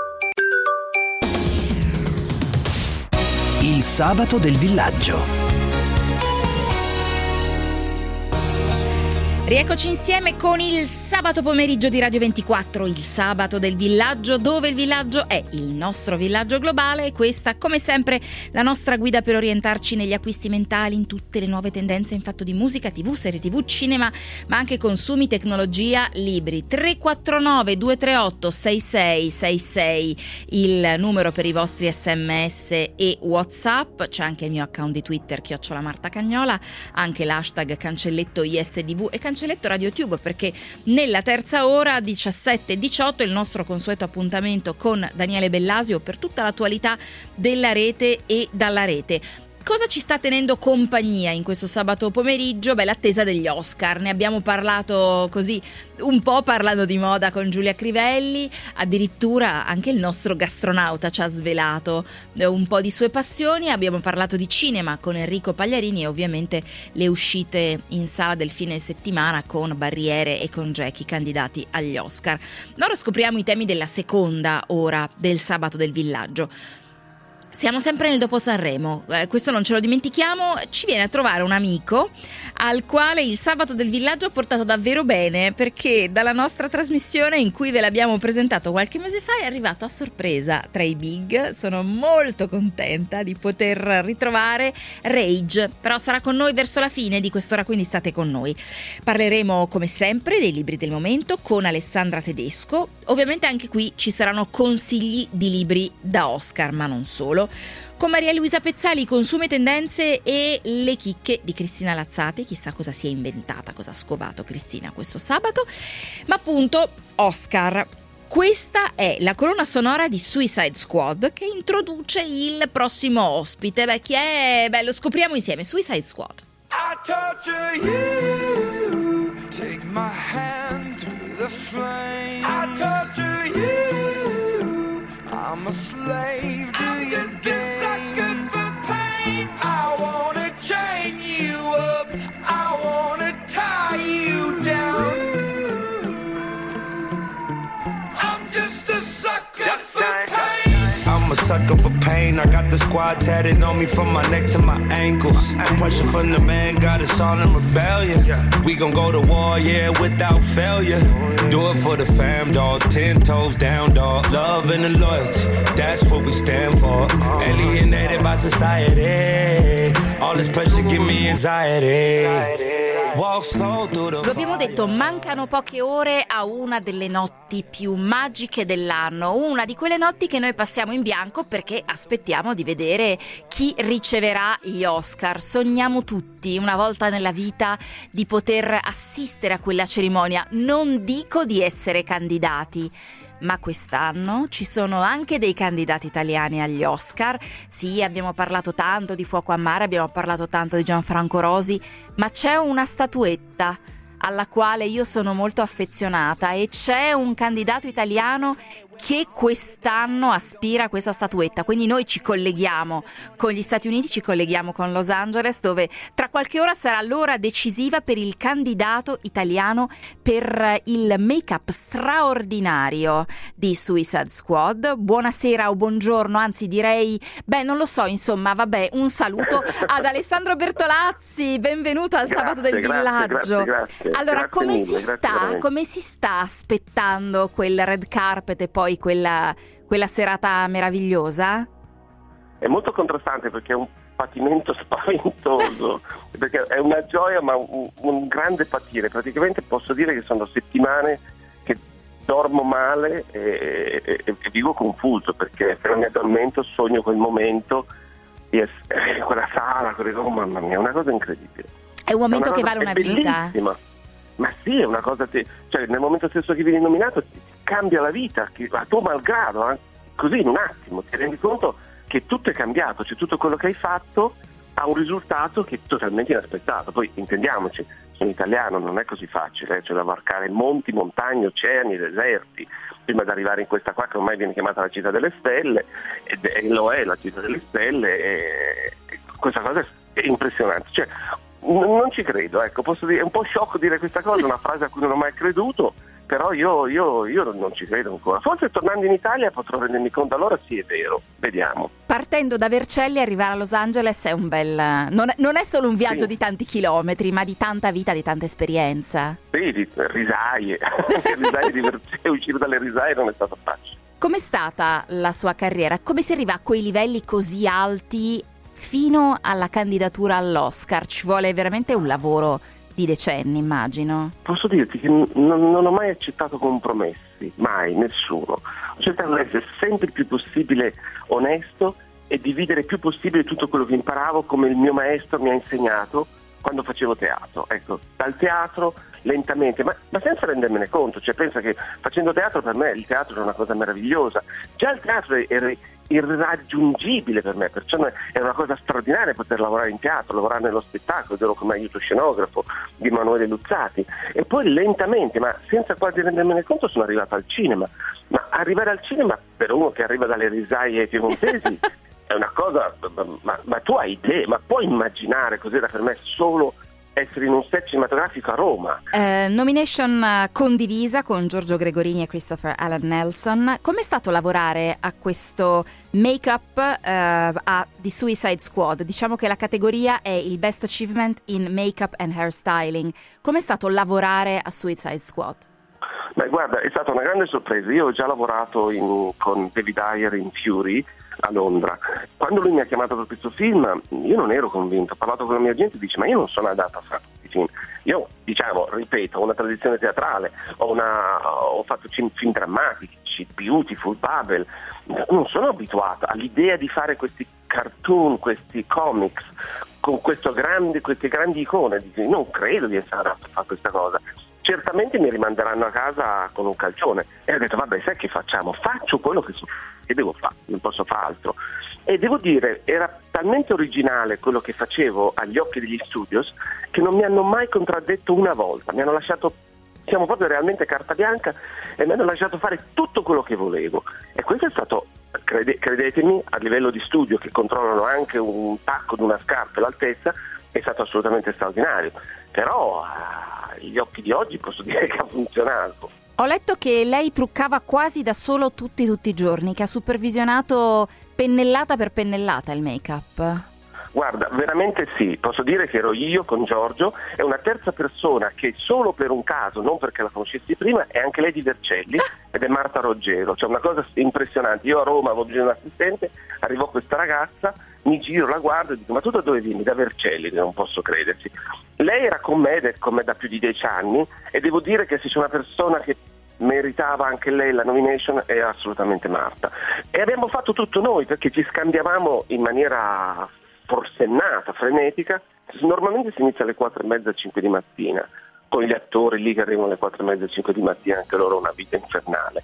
Il sabato del villaggio. Rieccoci insieme con il sabato pomeriggio di Radio ventiquattro, il sabato del villaggio, dove il villaggio è il nostro villaggio globale, e questa, come sempre, la nostra guida per orientarci negli acquisti mentali, in tutte le nuove tendenze in fatto di musica, tv, serie tv, cinema, ma anche consumi, tecnologia, libri. tre quattro nove due tre otto sei sei sei sei il numero per i vostri sms e WhatsApp. C'è anche il mio account di Twitter, chiocciola Marta Cagnola, anche l'hashtag cancelletto I S D V e cancelletto RadioTube, perché nella terza ora, diciassette e diciotto, il nostro consueto appuntamento con Daniele Bellasio per tutta l'attualità della rete e dalla rete. Cosa ci sta tenendo compagnia in questo sabato pomeriggio? Beh, l'attesa degli Oscar. Ne abbiamo parlato così un po' parlando di moda con Giulia Crivelli, addirittura anche il nostro gastronauta ci ha svelato un po' di sue passioni. Abbiamo parlato di cinema con Enrico Pagliarini e ovviamente le uscite in sala del fine settimana con Barriere e con Jackie, candidati agli Oscar. Ora scopriamo i temi della seconda ora del sabato del villaggio. Siamo sempre nel dopo Sanremo, eh, questo non ce lo dimentichiamo. Ci viene a trovare un amico al quale il sabato del villaggio ha portato davvero bene, perché dalla nostra trasmissione, in cui ve l'abbiamo presentato qualche mese fa, è arrivato a sorpresa tra i big. Sono molto contenta di poter ritrovare Rage, però sarà con noi verso la fine di quest'ora, quindi state con noi. Parleremo come sempre dei libri del momento con Alessandra Tedesco. Ovviamente anche qui ci saranno consigli di libri da Oscar, ma non solo. Con Maria Luisa Pezzali, consumi e tendenze e le chicche di Cristina Lazzati. Chissà cosa si è inventata, cosa ha scovato Cristina questo sabato. Ma appunto, Oscar. Questa è la colonna sonora di Suicide Squad, che introduce il prossimo ospite. Beh, chi è? Beh, lo scopriamo insieme. Suicide Squad. I torture you, take my hand through the flame. I torture you, I'm a slave to I'm your games. I wanna chain you up, I wanna tie you down. I'm just a sucker for pain. I'm a sucker for pain. I got the squad tatted on me from my neck to my ankles. The pressure from the man got us all in rebellion. We gon' go to war, yeah, without failure. Do it for the fam, dog. Ten toes down, dog. Love and the loyalty, that's what we stand for. Alienated by society. All this pressure give me anxiety. Lo abbiamo detto, mancano poche ore a una delle notti più magiche dell'anno, una di quelle notti che noi passiamo in bianco perché aspettiamo di vedere chi riceverà gli Oscar. Sogniamo tutti una volta nella vita di poter assistere a quella cerimonia, non dico di essere candidati. Ma quest'anno ci sono anche dei candidati italiani agli Oscar. Sì, abbiamo parlato tanto di Fuoco a Mare, abbiamo parlato tanto di Gianfranco Rosi, ma c'è una statuetta alla quale io sono molto affezionata e c'è un candidato italiano che quest'anno aspira a questa statuetta, quindi noi ci colleghiamo con gli Stati Uniti, ci colleghiamo con Los Angeles, dove tra qualche ora sarà l'ora decisiva per il candidato italiano per il make-up straordinario di Suicide Squad. Buonasera o buongiorno, anzi direi, beh non lo so, insomma vabbè, un saluto ad Alessandro Bertolazzi, benvenuto al Grazie, Sabato del grazie, Villaggio. grazie, grazie. Allora, Grazie come mille, si grazie sta? veramente. Come si sta aspettando quel red carpet e poi quella, quella serata meravigliosa? È molto contrastante perché è un patimento spaventoso, perché è una gioia ma un, un grande patire. Praticamente posso dire che sono settimane che dormo male e, e, e vivo confuso, perché se non mi addormento sogno quel momento, e eh, quella sala, quelle, oh, mamma mia, è una cosa incredibile. È un momento È che cosa- vale una è vita. bellissima. Ma sì, è una cosa, che, cioè nel momento stesso che vieni nominato ti cambia la vita, che, a tuo malgrado, eh, così in un attimo ti rendi conto che tutto è cambiato, cioè tutto quello che hai fatto ha un risultato che è totalmente inaspettato. Poi intendiamoci, sono italiano, non è così facile, eh, cioè da varcare monti, montagne, oceani, deserti, prima di arrivare in questa qua che ormai viene chiamata la città delle stelle, ed è, lo è la città delle stelle, e, e questa cosa è impressionante. Cioè, non ci credo, ecco, posso dire, è un po' sciocco dire questa cosa, una frase a cui non ho mai creduto, però io, io, io non ci credo ancora. Forse tornando in Italia potrò rendermi conto, allora sì è vero, vediamo. Partendo da Vercelli arrivare a Los Angeles è un bel... non è, non è solo un viaggio Sì. di tanti chilometri, ma di tanta vita, di tanta esperienza. Sì, di- risaie, risaie di Vercelli, uscire dalle risaie non è stato facile. Com'è stata la sua carriera? Come si arriva a quei livelli così alti fino alla candidatura all'Oscar? Ci vuole veramente un lavoro di decenni, immagino. Posso dirti che n- non, non ho mai accettato compromessi, mai, nessuno. Ho cercato di essere sempre il più possibile onesto e dividere il più possibile tutto quello che imparavo, come il mio maestro mi ha insegnato quando facevo teatro. Ecco, dal teatro lentamente, ma, ma senza rendermene conto, cioè pensa che facendo teatro per me il teatro era una cosa meravigliosa, già il teatro era irraggiungibile per me, perciò è una cosa straordinaria poter lavorare in teatro, lavorare nello spettacolo, ero come aiuto scenografo di Emanuele Luzzati, e poi lentamente, ma senza quasi rendermene conto, sono arrivato al cinema. Ma arrivare al cinema per uno che arriva dalle risaie piemontesi è una cosa, ma, ma tu hai idee, ma puoi immaginare cos'era per me solo essere in un set cinematografico a Roma? Eh, nomination eh, condivisa con Giorgio Gregorini e Christopher Alan Nelson. Com'è stato lavorare a questo make-up eh, a, di Suicide Squad? Diciamo che la categoria è il Best Achievement in Make-up and Hairstyling. Com'è stato lavorare a Suicide Squad? Beh, guarda, è stata una grande sorpresa. Io ho già lavorato in, con David Ayer in Fury a Londra. Quando lui mi ha chiamato per questo film, io non ero convinto. Ho parlato con la mia gente e dice: ma io non sono adatto a fare questi film. Io, diciamo, ripeto, ho una tradizione teatrale, ho, una, ho fatto film, film drammatici, Beautiful, Babel. Non sono abituato all'idea di fare questi cartoon, questi comics con questo grande, queste grandi icone. Non credo di essere adatto a fare questa cosa. Certamente mi rimanderanno a casa con un calcione, e ho detto: vabbè, sai che facciamo? Faccio quello che, so, che devo fare, non posso fare altro. E devo dire, era talmente originale quello che facevo agli occhi degli studios che non mi hanno mai contraddetto una volta, mi hanno lasciato, siamo proprio realmente carta bianca, e mi hanno lasciato fare tutto quello che volevo. E questo è stato, crede, credetemi, a livello di studio, che controllano anche un tacco di una scarpa e l'altezza, è stato assolutamente straordinario. Però agli occhi di oggi posso dire che ha funzionato. Ho letto che lei truccava quasi da solo tutti tutti i giorni, che ha supervisionato pennellata per pennellata il make-up. Guarda, veramente sì, posso dire che ero io con Giorgio e una terza persona che solo per un caso, non perché la conoscessi prima, è anche lei di Vercelli ed è Marta Roggero. Cioè una cosa impressionante. Io a Roma avevo bisogno di un assistente, arrivò questa ragazza, mi giro, la guardo e dico: ma tu da dove vieni? Da Vercelli, non posso crederci. Lei era con me, ed è con me da più di dieci anni, e devo dire che se c'è una persona che meritava anche lei la nomination è assolutamente Marta. E abbiamo fatto tutto noi, perché ci scambiavamo in maniera forsennata, frenetica. Normalmente si inizia alle quattro e mezza, cinque di mattina, con gli attori lì che arrivano alle quattro e mezza, cinque di mattina, anche loro una vita infernale.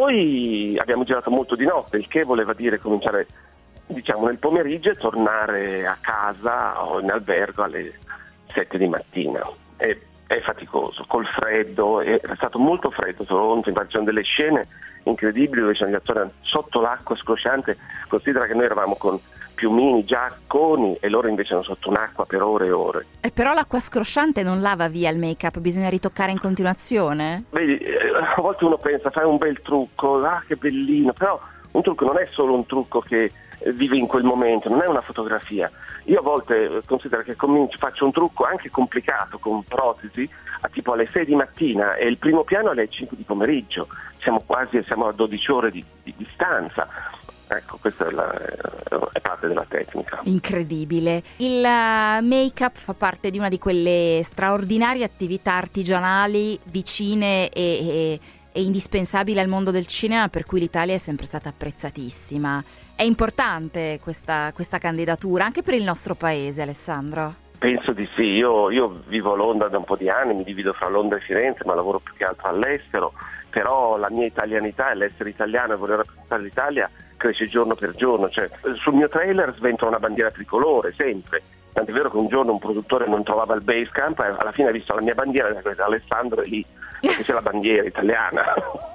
Poi abbiamo girato molto di notte, il che voleva dire cominciare, diciamo, nel pomeriggio e tornare a casa o in albergo alle sette di mattina. E è faticoso, col freddo, è stato molto freddo, infatti ci sono delle scene incredibili dove c'è gli attori sotto l'acqua scrosciante. Considera che noi eravamo con piumini, giacconi e loro invece erano sotto un'acqua per ore e ore. E però l'acqua scrosciante non lava via il make-up, bisogna ritoccare in continuazione? Vedi, a volte uno pensa, fai un bel trucco, ah che bellino, però un trucco non è solo un trucco che vive in quel momento, non è una fotografia. Io a volte considero che comincio, faccio un trucco anche complicato con protesi a tipo alle sei di mattina e il primo piano alle cinque di pomeriggio, siamo quasi siamo a dodici ore di, di distanza. Ecco, questa è, la, è parte della tecnica. Incredibile. Il make-up fa parte di una di quelle straordinarie attività artigianali vicine e, e, e indispensabili al mondo del cinema, per cui l'Italia è sempre stata apprezzatissima. È importante questa, questa candidatura anche per il nostro paese, Alessandro? Penso di sì, io, io vivo a Londra da un po' di anni, mi divido fra Londra e Firenze, ma lavoro più che altro all'estero, però la mia italianità e l'essere italiano e voler rappresentare l'Italia cresce giorno per giorno, cioè sul mio trailer sventola una bandiera tricolore sempre, tant'è vero che un giorno un produttore non trovava il base camp e alla fine ha visto la mia bandiera e ha detto Alessandro è lì, perché c'è la bandiera italiana.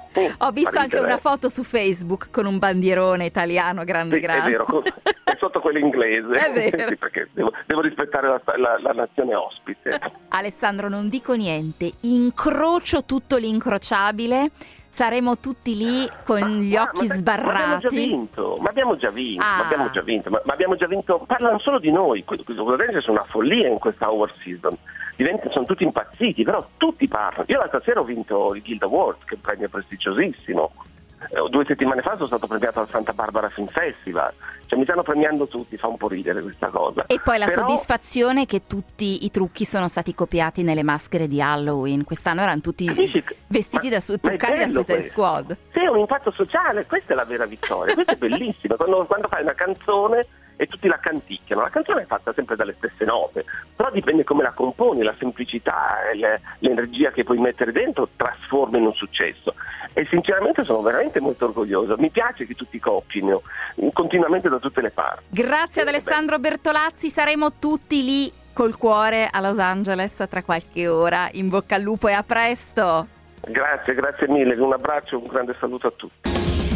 Ho visto anche una foto su Facebook con un bandierone italiano grande sì, grande. È vero, è sotto quello inglese. È vero. Sì, perché devo, devo rispettare la, la, la nazione ospite. Alessandro, non dico niente, incrocio tutto l'incrociabile, saremo tutti lì con gli ah, occhi ma sbarrati. Ma abbiamo già vinto, ma abbiamo già vinto, ah. ma abbiamo già vinto, ma, ma abbiamo già vinto, parlano solo di noi, c'è una follia in questa Award Season. Diventa, sono tutti impazziti, però tutti parlano. Io l'altra sera ho vinto il Guild Award, che è un premio prestigiosissimo. Eh, due settimane fa sono stato premiato al Santa Barbara Film Festival. Cioè mi stanno premiando tutti, fa un po' ridere questa cosa. E poi la però... soddisfazione che tutti i trucchi sono stati copiati nelle maschere di Halloween. Quest'anno erano tutti Capisci? vestiti ma, da su- truccati da Suicide Squad. Sì, è un impatto sociale, questa è la vera vittoria. Questa è bellissima, quando, quando fai una canzone e tutti la canticchiano. La canzone è fatta sempre dalle stesse note, però dipende come la componi, la semplicità, le, l'energia che puoi mettere dentro trasforma in un successo. E sinceramente sono veramente molto orgoglioso. Mi piace che tutti copino continuamente da tutte le parti. Grazie ad Alessandro Bertolazzi, saremo tutti lì col cuore a Los Angeles tra qualche ora. In bocca al lupo e a presto. Grazie, grazie mille, un abbraccio, un grande saluto a tutti.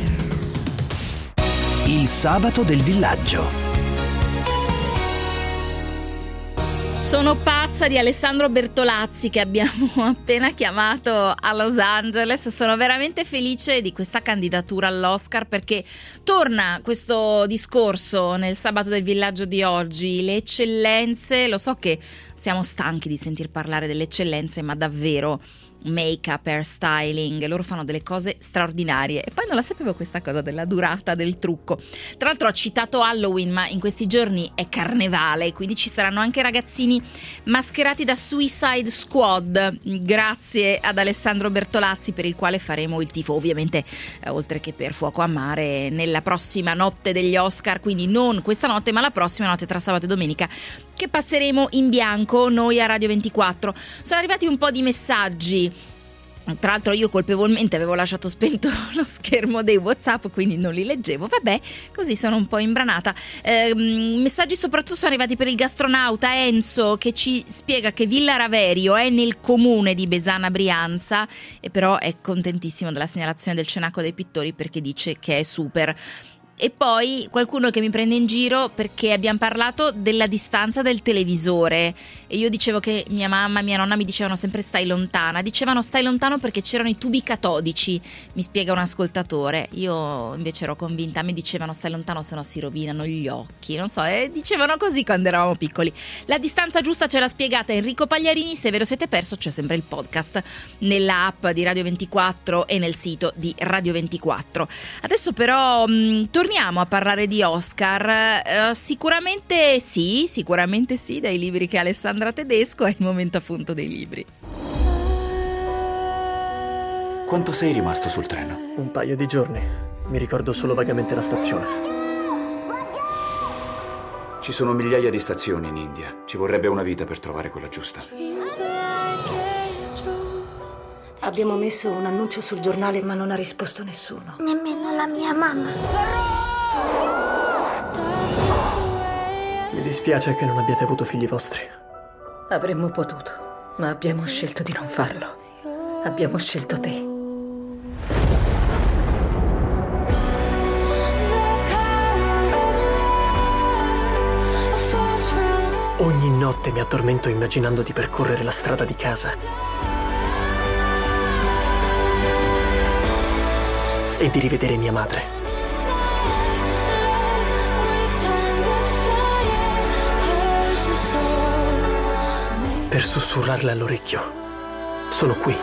Il sabato del villaggio. Sono pazza di Alessandro Bertolazzi che abbiamo appena chiamato a Los Angeles. Sono veramente felice di questa candidatura all'Oscar perché torna questo discorso nel sabato del villaggio di oggi. Le eccellenze, lo so che siamo stanchi di sentir parlare delle eccellenze, ma davvero make-up, hair styling, loro fanno delle cose straordinarie. E poi non la sapevo questa cosa della durata del trucco. Tra l'altro ho citato Halloween, ma in questi giorni è carnevale, quindi ci saranno anche ragazzini mascherati da Suicide Squad, grazie ad Alessandro Bertolazzi, per il quale faremo il tifo, ovviamente eh, oltre che per Fuoco a Mare, nella prossima notte degli Oscar, quindi non questa notte ma la prossima notte tra sabato e domenica, che passeremo in bianco noi a Radio ventiquattro. Sono arrivati un po' di messaggi. Tra l'altro io colpevolmente avevo lasciato spento lo schermo dei WhatsApp, quindi non li leggevo, vabbè, così sono un po' imbranata. Eh, messaggi soprattutto sono arrivati per il gastronauta Enzo, che ci spiega che Villa Raverio è nel comune di Besana Brianza, e però è contentissimo della segnalazione del Cenacolo dei Pittori perché dice che è super. E poi qualcuno che mi prende in giro perché abbiamo parlato della distanza del televisore e io dicevo che mia mamma e mia nonna mi dicevano sempre stai lontana, dicevano stai lontano perché c'erano i tubi catodici, mi spiega un ascoltatore. Io invece ero convinta, mi dicevano stai lontano se no si rovinano gli occhi, non so, e dicevano così quando eravamo piccoli. La distanza giusta ce l'ha spiegata Enrico Pagliarini, se ve lo siete perso c'è sempre il podcast nella app di Radio ventiquattro e nel sito di Radio ventiquattro. Adesso però mh, torniamo a parlare di Oscar. Uh, sicuramente sì, sicuramente sì, dai libri che Alessandra Tedesco, è il momento appunto dei libri. Quanto sei rimasto sul treno? Un paio di giorni, mi ricordo solo vagamente la stazione. Ci sono migliaia di stazioni in India, ci vorrebbe una vita per trovare quella giusta. Abbiamo messo un annuncio sul giornale ma non ha risposto nessuno. Nemmeno la mia mamma. Mi dispiace che non abbiate avuto figli vostri. Avremmo potuto. Ma abbiamo scelto di non farlo. Abbiamo scelto te. Ogni notte mi addormento immaginando di percorrere la strada di casa e di rivedere mia madre. Per sussurrarle all'orecchio: sono qui.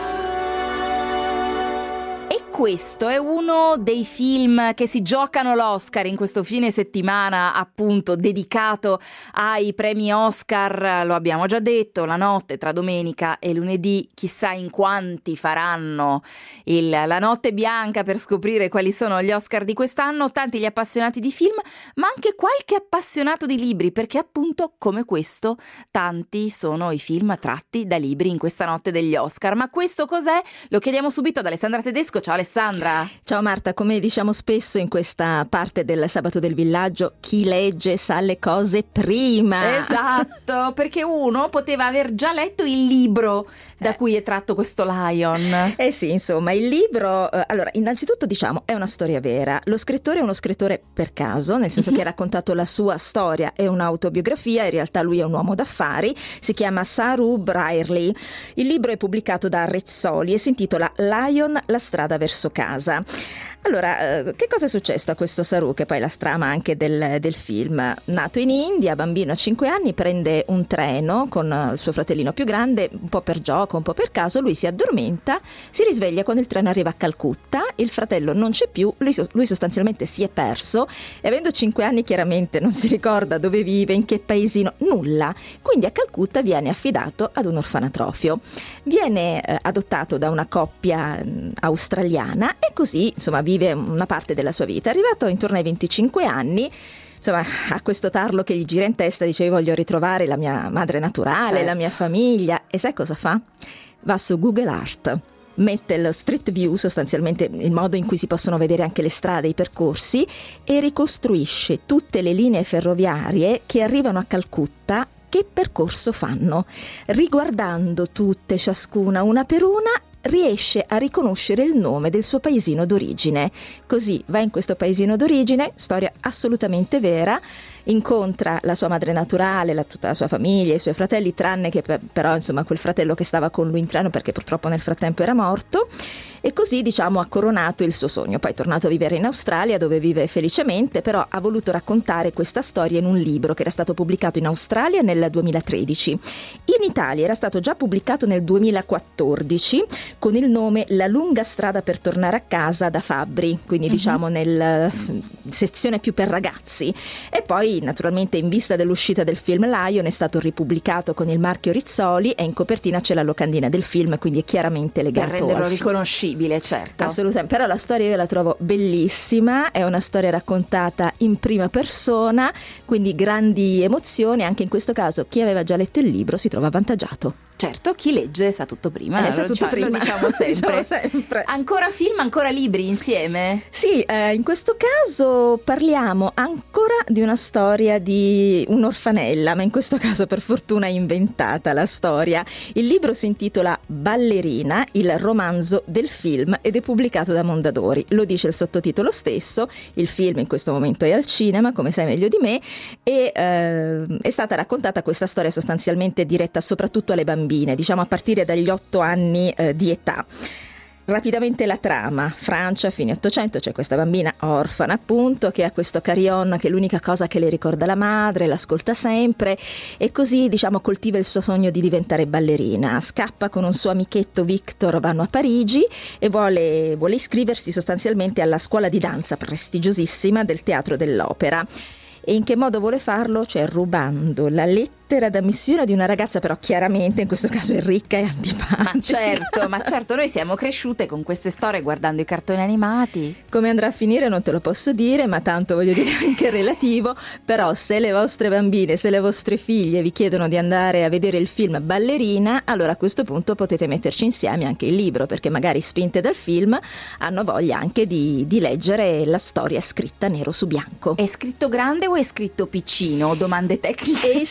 Questo è uno dei film che si giocano l'Oscar in questo fine settimana, appunto dedicato ai premi Oscar. Lo abbiamo già detto, la notte tra domenica e lunedì, chissà in quanti faranno il, la notte bianca per scoprire quali sono gli Oscar di quest'anno. Tanti gli appassionati di film, ma anche qualche appassionato di libri, perché appunto come questo tanti sono i film tratti da libri in questa notte degli Oscar. Ma questo cos'è? Lo chiediamo subito ad Alessandra Tedesco. Ciao Alessandra. Ciao Marta, come diciamo spesso in questa parte del Sabato del Villaggio, chi legge sa le cose prima. Esatto, perché uno poteva aver già letto il libro da cui è tratto questo Lion. Eh sì, insomma, il libro, eh, allora, innanzitutto diciamo, è una storia vera. Lo scrittore è uno scrittore per caso, nel senso che ha raccontato la sua storia, è un'autobiografia, in realtà lui è un uomo d'affari, si chiama Saru Brierley. Il libro è pubblicato da Rizzoli e si intitola Lion, la strada verso casa. Allora, eh, che cosa è successo a questo Saru, che poi è la trama anche del, del film? Nato in India, bambino a cinque anni, prende un treno con il suo fratellino più grande, un po' per gioco, un po' per caso, lui si addormenta, si risveglia quando il treno arriva a Calcutta, il fratello non c'è più, lui, lui sostanzialmente si è perso e avendo cinque anni chiaramente non si ricorda dove vive, in che paesino, nulla. Quindi a Calcutta viene affidato ad un orfanatrofio. Viene eh, adottato da una coppia mh, australiana e così, insomma, vive una parte della sua vita. Arrivato intorno ai venticinque anni, insomma, a questo tarlo che gli gira in testa, dice: voglio ritrovare la mia madre naturale, certo, la mia famiglia. E sai cosa fa? Va su Google Earth, mette lo Street View, sostanzialmente il modo in cui si possono vedere anche le strade, i percorsi, e ricostruisce tutte le linee ferroviarie che arrivano a Calcutta, che percorso fanno. Riguardando tutte, ciascuna, una per una, riesce a riconoscere il nome del suo paesino d'origine. Così va in questo paesino d'origine, storia assolutamente vera, incontra la sua madre naturale, la, tutta la sua famiglia, i suoi fratelli, tranne che per, però insomma quel fratello che stava con lui in treno, perché purtroppo nel frattempo era morto, e così diciamo ha coronato il suo sogno. Poi è tornato a vivere in Australia, dove vive felicemente, però ha voluto raccontare questa storia in un libro che era stato pubblicato in Australia nel duemilatredici. In Italia era stato già pubblicato nel duemilaquattordici con il nome La lunga strada per tornare a casa da Fabbri, quindi uh-huh. diciamo nel sezione più per ragazzi. E poi naturalmente in vista dell'uscita del film Lion è stato ripubblicato con il marchio Rizzoli e in copertina c'è la locandina del film, quindi è chiaramente legato per renderlo al riconoscibile, certo. Assolutamente, però la storia io la trovo bellissima, è una storia raccontata in prima persona, quindi grandi emozioni. Anche in questo caso chi aveva già letto il libro si trova avvantaggiato. Certo, chi legge sa tutto prima, eh, sa lo, tutto diciamo, prima. lo diciamo sempre. diciamo sempre. Ancora film, ancora libri insieme? Sì, eh, in questo caso parliamo ancora di una storia di un'orfanella, ma in questo caso per fortuna è inventata la storia. Il libro si intitola Ballerina, il romanzo del film, ed è pubblicato da Mondadori. Lo dice il sottotitolo stesso, il film in questo momento è al cinema, come sai meglio di me, e eh, è stata raccontata questa storia sostanzialmente diretta soprattutto alle bambine, diciamo a partire dagli otto anni eh, di età. Rapidamente la trama: Francia, fine Ottocento, c'è questa bambina orfana appunto che ha questo carillon che è l'unica cosa che le ricorda la madre, l'ascolta sempre e così diciamo coltiva il suo sogno di diventare ballerina. Scappa con un suo amichetto Victor, vanno a Parigi e vuole, vuole iscriversi sostanzialmente alla scuola di danza prestigiosissima del Teatro dell'Opera. E in che modo vuole farlo? Cioè rubando la lettera d'ammissione di una ragazza, però chiaramente in questo caso è ricca e antipatica. Ma certo, ma certo, noi siamo cresciute con queste storie guardando i cartoni animati. Come andrà a finire non te lo posso dire, ma tanto voglio dire anche relativo. Però se le vostre bambine, se le vostre figlie vi chiedono di andare a vedere il film Ballerina, allora a questo punto potete metterci insieme anche il libro, perché magari spinte dal film hanno voglia anche di, di leggere la storia scritta nero su bianco. È scritto grande o è scritto piccino? Domande tecniche. È scritto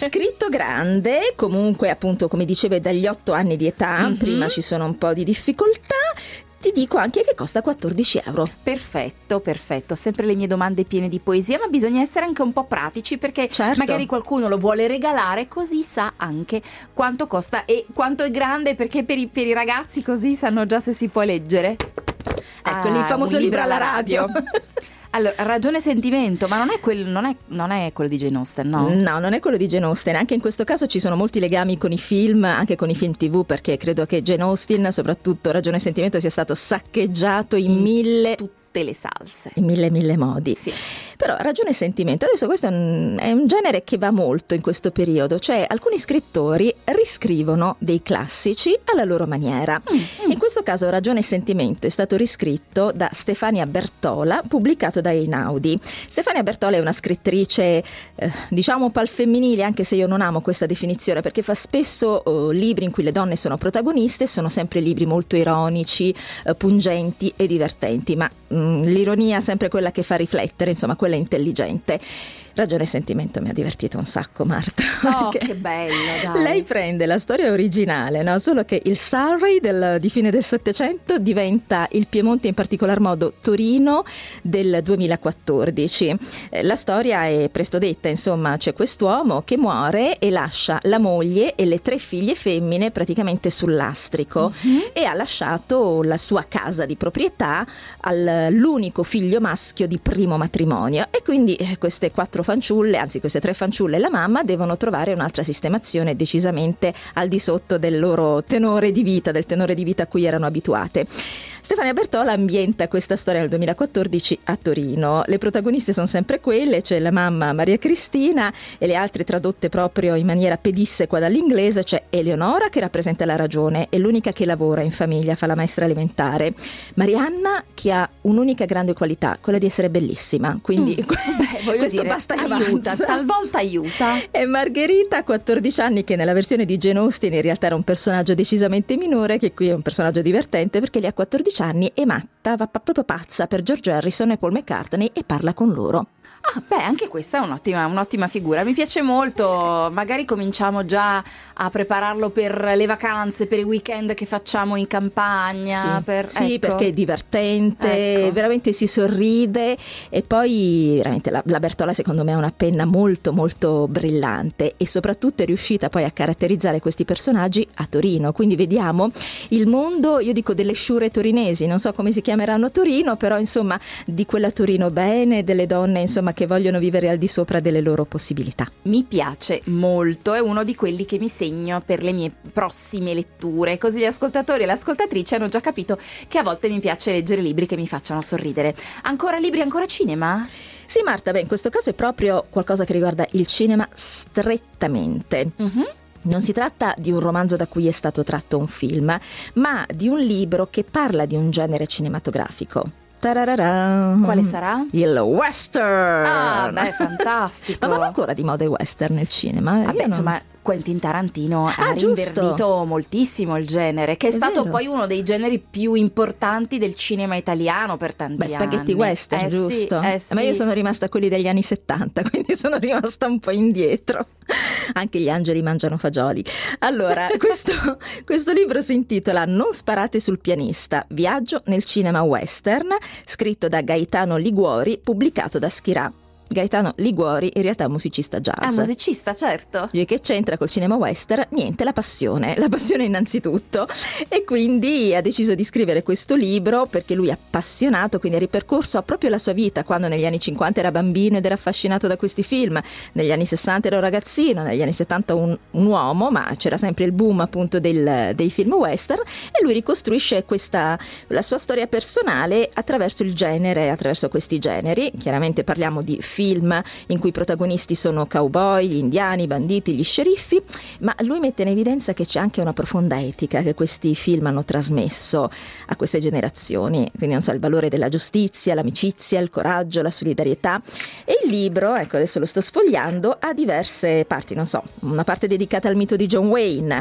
grande, comunque appunto come dicevo dagli otto anni di età, mm-hmm. prima ci sono un po' di difficoltà. Ti dico anche che costa quattordici euro. Perfetto, perfetto. Sempre le mie domande piene di poesia, ma bisogna essere anche un po' pratici, perché certo. magari qualcuno lo vuole regalare, così sa anche quanto costa e quanto è grande, perché per i, per i ragazzi così sanno già se si può leggere. Ecco, ah, il famoso libro alla radio. Allora, Ragione e sentimento, ma non è, quel, non, è, non è quello di Jane Austen, no? No, non è quello di Jane Austen. Anche in questo caso ci sono molti legami con i film, anche con i film tivù, perché credo che Jane Austen, soprattutto Ragione e sentimento, sia stato saccheggiato in, in mille... tutte le salse. In mille mille modi. Sì. Però Ragione e sentimento, adesso questo è un, è un genere che va molto in questo periodo, cioè alcuni scrittori riscrivono dei classici alla loro maniera. Mm-hmm. In questo caso Ragione e sentimento è stato riscritto da Stefania Bertola, pubblicato da Einaudi. Stefania Bertola è una scrittrice eh, diciamo palfemminile, anche se io non amo questa definizione, perché fa spesso oh, libri in cui le donne sono protagoniste, sono sempre libri molto ironici, eh, pungenti e divertenti, ma mh, l'ironia è sempre quella che fa riflettere, insomma quella intelligente. Ragione e sentimento mi ha divertito un sacco, Marta. Oh, che bello, dai. Lei prende la storia originale, no? Solo che il Surrey del, di fine del Settecento diventa il Piemonte, in particolar modo Torino, del duemilaquattordici. Eh, la storia è presto detta, insomma, c'è quest'uomo che muore e lascia la moglie e le tre figlie femmine praticamente sul lastrico, mm-hmm. e ha lasciato la sua casa di proprietà all'unico figlio maschio di primo matrimonio, e quindi eh, queste quattro fanciulle, anzi queste tre fanciulle e la mamma, devono trovare un'altra sistemazione decisamente al di sotto del loro tenore di vita, del tenore di vita a cui erano abituate. Stefania Bertola ambienta questa storia nel duemilaquattordici a Torino. Le protagoniste sono sempre quelle, c'è la mamma Maria Cristina e le altre tradotte proprio in maniera pedissequa dall'inglese. C'è Eleonora che rappresenta la ragione, è l'unica che lavora in famiglia, fa la maestra elementare. Marianna che ha un'unica grande qualità, quella di essere bellissima, quindi mm, beh, voglio questo dire, basta e aiuta, avanza. Talvolta aiuta. E Margherita, quattordici anni, che nella versione di Jane Austen in realtà era un personaggio decisamente minore, che qui è un personaggio divertente perché lei ha quattordici anni, è matta, va proprio pazza per George Harrison e Paul McCartney e parla con loro. Ah, beh, anche questa è un'ottima, un'ottima figura, mi piace molto. Magari cominciamo già a prepararlo per le vacanze, per i weekend che facciamo in campagna. Sì, per, sì ecco. Perché è divertente, ecco. veramente si sorride, e poi veramente la, la Bertola secondo me ha una penna molto molto brillante, e soprattutto è riuscita poi a caratterizzare questi personaggi a Torino, quindi vediamo il mondo, io dico delle sciure torinesi, non so come si chiameranno a Torino, però insomma di quella Torino bene, delle donne insomma che vogliono vivere al di sopra delle loro possibilità. Mi piace molto, è uno di quelli che mi segno per le mie prossime letture, così gli ascoltatori e le ascoltatrici hanno già capito che a volte mi piace leggere libri che mi facciano sorridere. Ancora libri, ancora cinema? Sì, Marta, beh, in questo caso è proprio qualcosa che riguarda il cinema strettamente. Mm-hmm. Non si tratta di un romanzo da cui è stato tratto un film, ma di un libro che parla di un genere cinematografico. Tararara. Quale sarà? Il western. Ah, beh, fantastico. Ma vanno ancora di moda i western nel cinema? Vabbè, non... insomma, Quentin Tarantino ah, ha giusto. rinverdito moltissimo il genere, che è, è stato vero. poi uno dei generi più importanti del cinema italiano per tanti Beh, anni. spaghetti western, eh, giusto? Sì, eh, sì. Ma io sono rimasta a quelli degli anni settanta, quindi sono rimasta un po' indietro. Anche gli angeli mangiano fagioli. Allora, questo, questo libro si intitola Non sparate sul pianista, viaggio nel cinema western, scritto da Gaetano Liguori, pubblicato da Schirà. Gaetano Liguori in realtà è un musicista jazz. Ah, musicista, certo. E che c'entra col cinema western? Niente, la passione, la passione innanzitutto. E quindi ha deciso di scrivere questo libro perché lui è appassionato, quindi ha ripercorso proprio la sua vita, quando negli anni cinquanta era bambino ed era affascinato da questi film, negli anni sessanta era un ragazzino, negli anni settanta un, un uomo, ma c'era sempre il boom appunto del, dei film western, e lui ricostruisce questa, la sua storia personale attraverso il genere, attraverso questi generi. Chiaramente parliamo di film in cui i protagonisti sono cowboy, gli indiani, i banditi, gli sceriffi, ma lui mette in evidenza che c'è anche una profonda etica che questi film hanno trasmesso a queste generazioni, quindi non so, il valore della giustizia, l'amicizia, il coraggio, la solidarietà. E il libro, ecco, adesso lo sto sfogliando, ha diverse parti, non so, una parte dedicata al mito di John Wayne,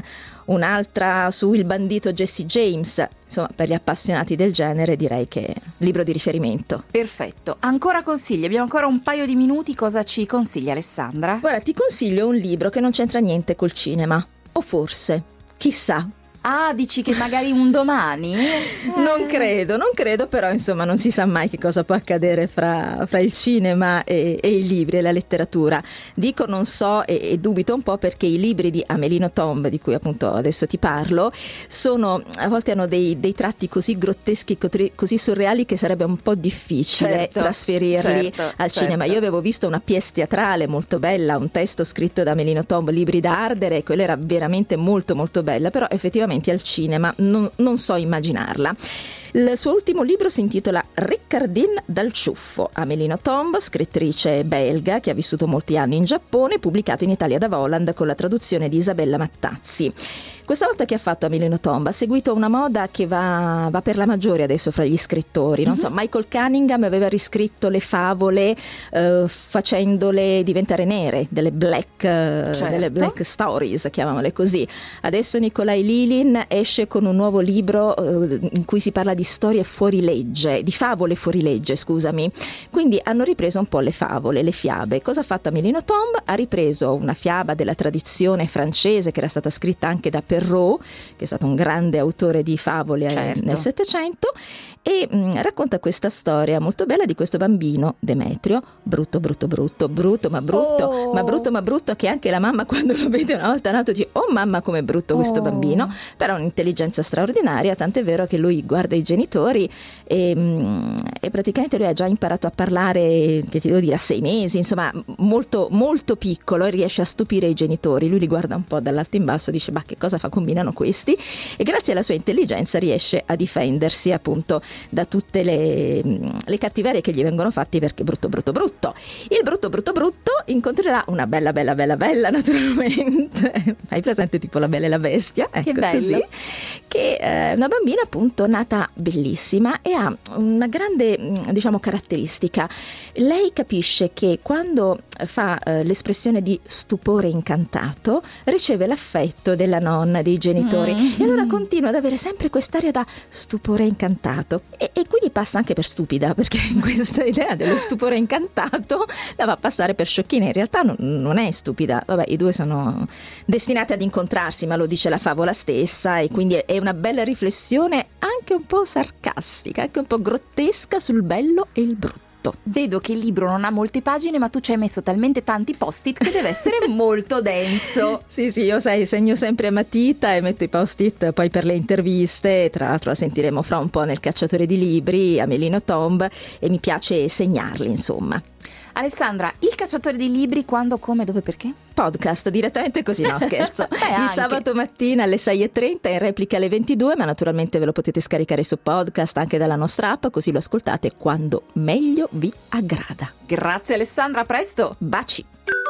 un'altra su Il bandito Jesse James. Insomma, per gli appassionati del genere direi che è libro di riferimento. Perfetto. Ancora consigli? Abbiamo ancora un paio di minuti. Cosa ci consiglia Alessandra? Guarda, ti consiglio un libro che non c'entra niente col cinema. O forse, chissà. Ah, dici che magari un domani? Non credo, non credo, però insomma non si sa mai che cosa può accadere fra, fra il cinema e, e i libri e la letteratura. Dico non so e, e dubito un po' perché i libri di Amelino Tomb, di cui appunto adesso ti parlo, sono a volte hanno dei, dei tratti così grotteschi, così surreali che sarebbe un po' difficile certo, trasferirli certo, al certo. cinema. Io avevo visto una pièce teatrale molto bella, un testo scritto da Amelino Tomb, Libri da ardere, e quella era veramente molto molto bella, però effettivamente al cinema non, non so immaginarla. Il suo ultimo libro si intitola Riccardin dal ciuffo. Amelino Tomb, scrittrice belga che ha vissuto molti anni in Giappone, pubblicato in Italia da Voland con la traduzione di Isabella Mattazzi. Questa volta che ha fatto Amelino Tomb ha seguito una moda che va, va per la maggiore adesso fra gli scrittori. Non so, Michael Cunningham aveva riscritto le favole eh, facendole diventare nere, delle black, eh, certo. delle black stories, chiamiamole così. Adesso Nikolai Lilin esce con un nuovo libro eh, in cui si parla di storie fuori legge, di favole fuori legge, scusami. Quindi hanno ripreso un po' le favole, le fiabe. Cosa ha fatto Amelino Tomb? Ha ripreso una fiaba della tradizione francese che era stata scritta anche da Perrault, che è stato un grande autore di favole certo. nel Settecento, e mh, racconta questa storia molto bella di questo bambino Demetrio, brutto brutto brutto brutto ma brutto oh. ma brutto ma brutto che anche la mamma quando lo vede una volta nato dice oh mamma com'è brutto questo oh. bambino, però ha un'intelligenza straordinaria, tant'è vero che lui guarda i genitori e, mh, e praticamente lui ha già imparato a parlare, che ti devo dire, a sei mesi, insomma molto molto piccolo, e riesce a stupire i genitori. Lui li guarda un po' dall'alto in basso, dice ma che cosa fa, combinano questi, e grazie alla sua intelligenza riesce a difendersi appunto da tutte le, le cattiverie che gli vengono fatti perché brutto brutto brutto. Il brutto brutto brutto incontrerà una bella bella bella bella naturalmente hai presente tipo La Bella e la Bestia, ecco, che bello, così, che è una bambina appunto nata bellissima e ha una grande diciamo caratteristica. Lei capisce che quando fa eh, l'espressione di stupore incantato riceve l'affetto della nonna, dei genitori, mm. e allora continua ad avere sempre quest'aria da stupore incantato e, e quindi passa anche per stupida, perché questa idea dello stupore incantato la va a passare per sciocchina. In realtà non, non è stupida, vabbè, i due sono destinati ad incontrarsi, ma lo dice la favola stessa, e quindi è una bella riflessione anche un po' sarcastica, anche un po' grottesca sul bello e il brutto. Vedo che il libro non ha molte pagine, ma tu ci hai messo talmente tanti post-it che deve essere molto denso. Sì, sì, io sai, segno sempre a matita e metto i post-it poi per le interviste. Tra l'altro la sentiremo fra un po' nel Cacciatore di libri, Amelino Tomb, e mi piace segnarli, insomma. Alessandra, il Cacciatore di libri quando, come, dove, perché? Podcast, direttamente così, no scherzo. Beh, il anche. sabato mattina alle sei e trenta, in replica alle ventidue, ma naturalmente ve lo potete scaricare su podcast anche dalla nostra app, così lo ascoltate quando meglio vi aggrada. Grazie Alessandra, a presto. Baci.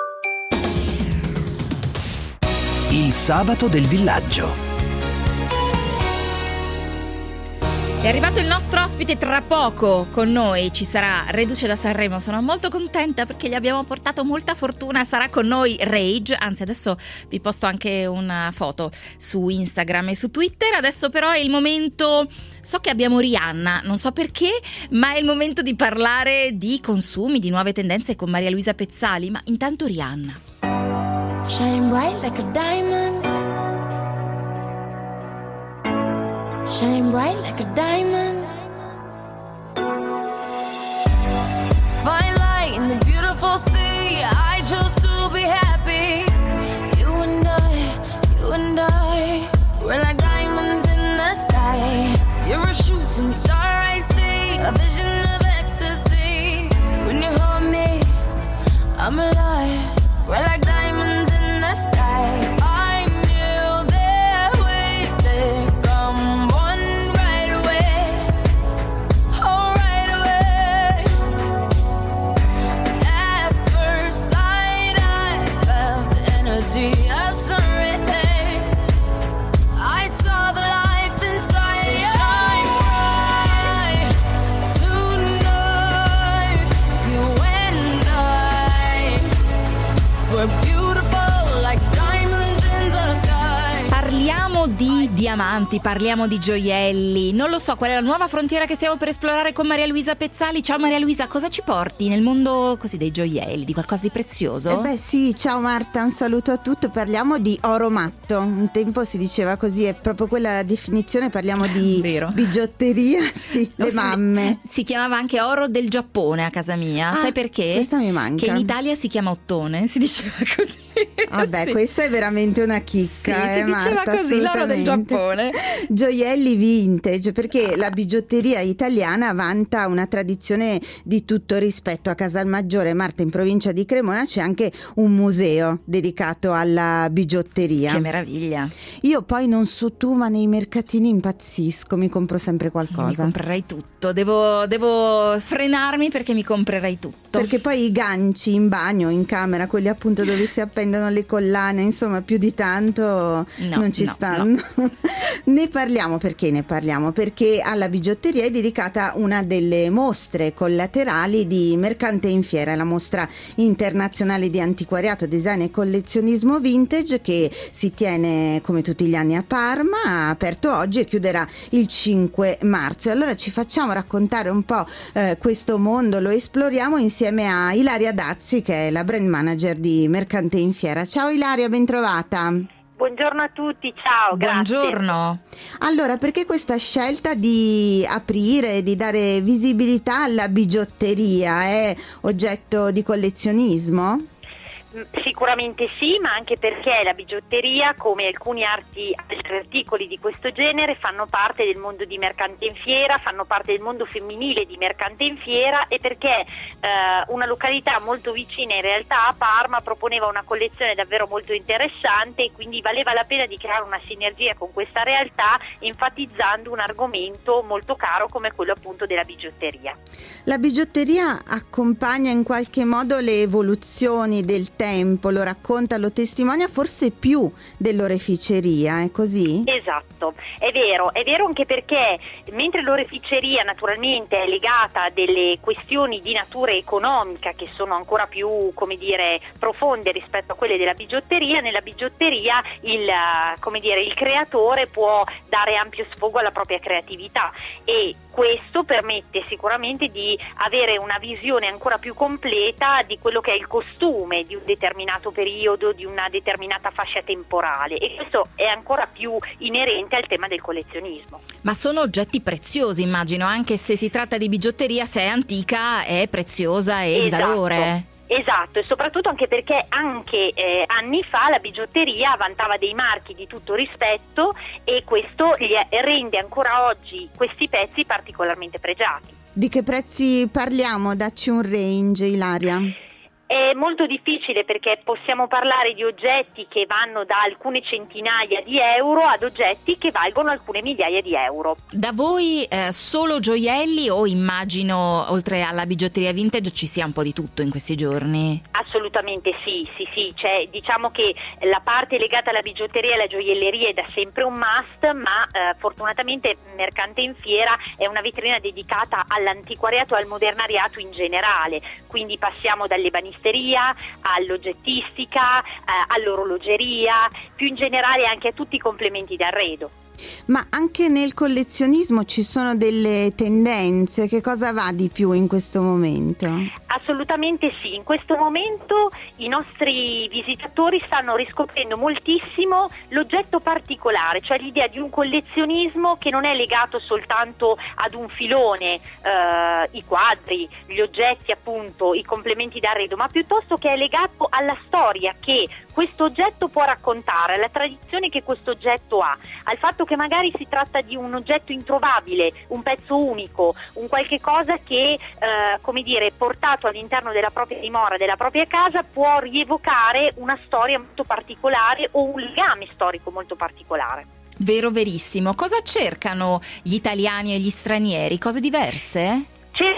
Il sabato del villaggio. È arrivato il nostro ospite, tra poco con noi ci sarà reduce da Sanremo. Sono molto contenta perché gli abbiamo portato molta fortuna. Sarà con noi Rage, anzi adesso vi posto anche una foto su Instagram e su Twitter. Adesso però è il momento, so che abbiamo Rihanna, non so perché, ma è il momento di parlare di consumi, di nuove tendenze con Maria Luisa Pezzali. Ma intanto Rihanna. Shine bright like a diamond. Shine bright like a diamond. Fine light in the beautiful sea. I chose to be happy. You and I, you and I, we're like diamonds in the sky. You're a shooting star I see, a vision of ecstasy. When you hold me, I'm alive. We're like diamonds in the sky. I knew that we'd become one right away. di diamanti, parliamo di gioielli. Non lo so qual è la nuova frontiera che stiamo per esplorare con Maria Luisa Pezzali. Ciao Maria Luisa, cosa ci porti nel mondo così dei gioielli, di qualcosa di prezioso? Eh beh sì, ciao Marta, un saluto a tutti. Parliamo di oro matto. Un tempo si diceva così, è proprio quella la definizione. Parliamo di Vero. bigiotteria, sì, Lo le si- mamme. Si chiamava anche oro del Giappone a casa mia. Ah, Sai perché? questa mi manca. Che in Italia si chiama ottone, si diceva così. Vabbè, Sì. questa è veramente una chicca. Sì, eh, si diceva Marta, così, l'oro del assolutamente. Giappone. Gioielli vintage, perché la bigiotteria italiana vanta una tradizione di tutto rispetto. A Casalmaggiore, Marta, in provincia di Cremona, c'è anche un museo dedicato alla bigiotteria. Che meraviglia. Io poi non so tu, ma nei mercatini impazzisco, mi compro sempre qualcosa. Mi comprerei tutto. Devo, devo frenarmi perché mi comprerei tutto. Perché poi i ganci in bagno, in camera, quelli appunto dove si appendono le collane, insomma, più di tanto No, non ci no, stanno. Ne parliamo perché ne parliamo? Perché alla bigiotteria è dedicata una delle mostre collaterali di Mercante in Fiera, la mostra internazionale di antiquariato, design e collezionismo vintage che si tiene come tutti gli anni a Parma, ha aperto oggi e chiuderà il cinque marzo. E allora ci facciamo raccontare un po' eh, questo mondo, lo esploriamo insieme a Ilaria Dazzi, che è la brand manager di Mercante in Fiera. Ciao Ilaria, ben trovata. Buongiorno a tutti, ciao, grazie. Buongiorno. Allora, perché questa scelta di aprire, di dare visibilità alla bigiotteria? È oggetto di collezionismo? Sicuramente sì, ma anche perché la bigiotteria, come alcuni arti, altri articoli di questo genere, fanno parte del mondo di Mercante in Fiera, fanno parte del mondo femminile di Mercante in Fiera, e perché eh, una località molto vicina in realtà a Parma proponeva una collezione davvero molto interessante, e quindi valeva la pena di creare una sinergia con questa realtà, enfatizzando un argomento molto caro come quello appunto della bigiotteria. La bigiotteria accompagna in qualche modo le evoluzioni del tempo, lo racconta, lo testimonia forse più dell'oreficeria, è così? Esatto, è vero, è vero anche perché mentre l'oreficeria naturalmente è legata a delle questioni di natura economica che sono ancora più, come dire, profonde rispetto a quelle della bigiotteria, nella bigiotteria il, come dire, il creatore può dare ampio sfogo alla propria creatività, e questo permette sicuramente di avere una visione ancora più completa di quello che è il costume di un determinato periodo, di una determinata fascia temporale, e questo è ancora più inerente al tema del collezionismo. Ma sono oggetti preziosi, immagino, anche se si tratta di bigiotteria, se è antica è preziosa e di Esatto. valore. Esatto, e soprattutto anche perché anche eh, anni fa la bigiotteria vantava dei marchi di tutto rispetto, e questo gli rende ancora oggi questi pezzi particolarmente pregiati. Di che prezzi parliamo? Dacci un range, Ilaria. È molto difficile perché possiamo parlare di oggetti che vanno da alcune centinaia di euro ad oggetti che valgono alcune migliaia di euro. Da voi eh, solo gioielli, o immagino oltre alla bigiotteria vintage ci sia un po' di tutto in questi giorni? Assolutamente sì, sì, sì, cioè, diciamo che la parte legata alla bigiotteria e alla gioielleria è da sempre un must, ma eh, fortunatamente Mercante in Fiera è una vetrina dedicata all'antiquariato e al modernariato in generale, quindi passiamo dall'ebanisteria all'oggettistica, eh, all'orologeria, più in generale anche a tutti i complementi d'arredo. Ma anche nel collezionismo ci sono delle tendenze, che cosa va di più in questo momento? Assolutamente sì, in questo momento i nostri visitatori stanno riscoprendo moltissimo l'oggetto particolare, cioè l'idea di un collezionismo che non è legato soltanto ad un filone, eh, i quadri, gli oggetti appunto, i complementi d'arredo, ma piuttosto che è legato alla storia che questo oggetto può raccontare, alla tradizione che questo oggetto ha, al fatto che magari si tratta di un oggetto introvabile, un pezzo unico, un qualche cosa che, eh, come dire, portato all'interno della propria dimora, della propria casa, può rievocare una storia molto particolare o un legame storico molto particolare. Vero, verissimo. Cosa cercano gli italiani e gli stranieri? Cose diverse? Cercano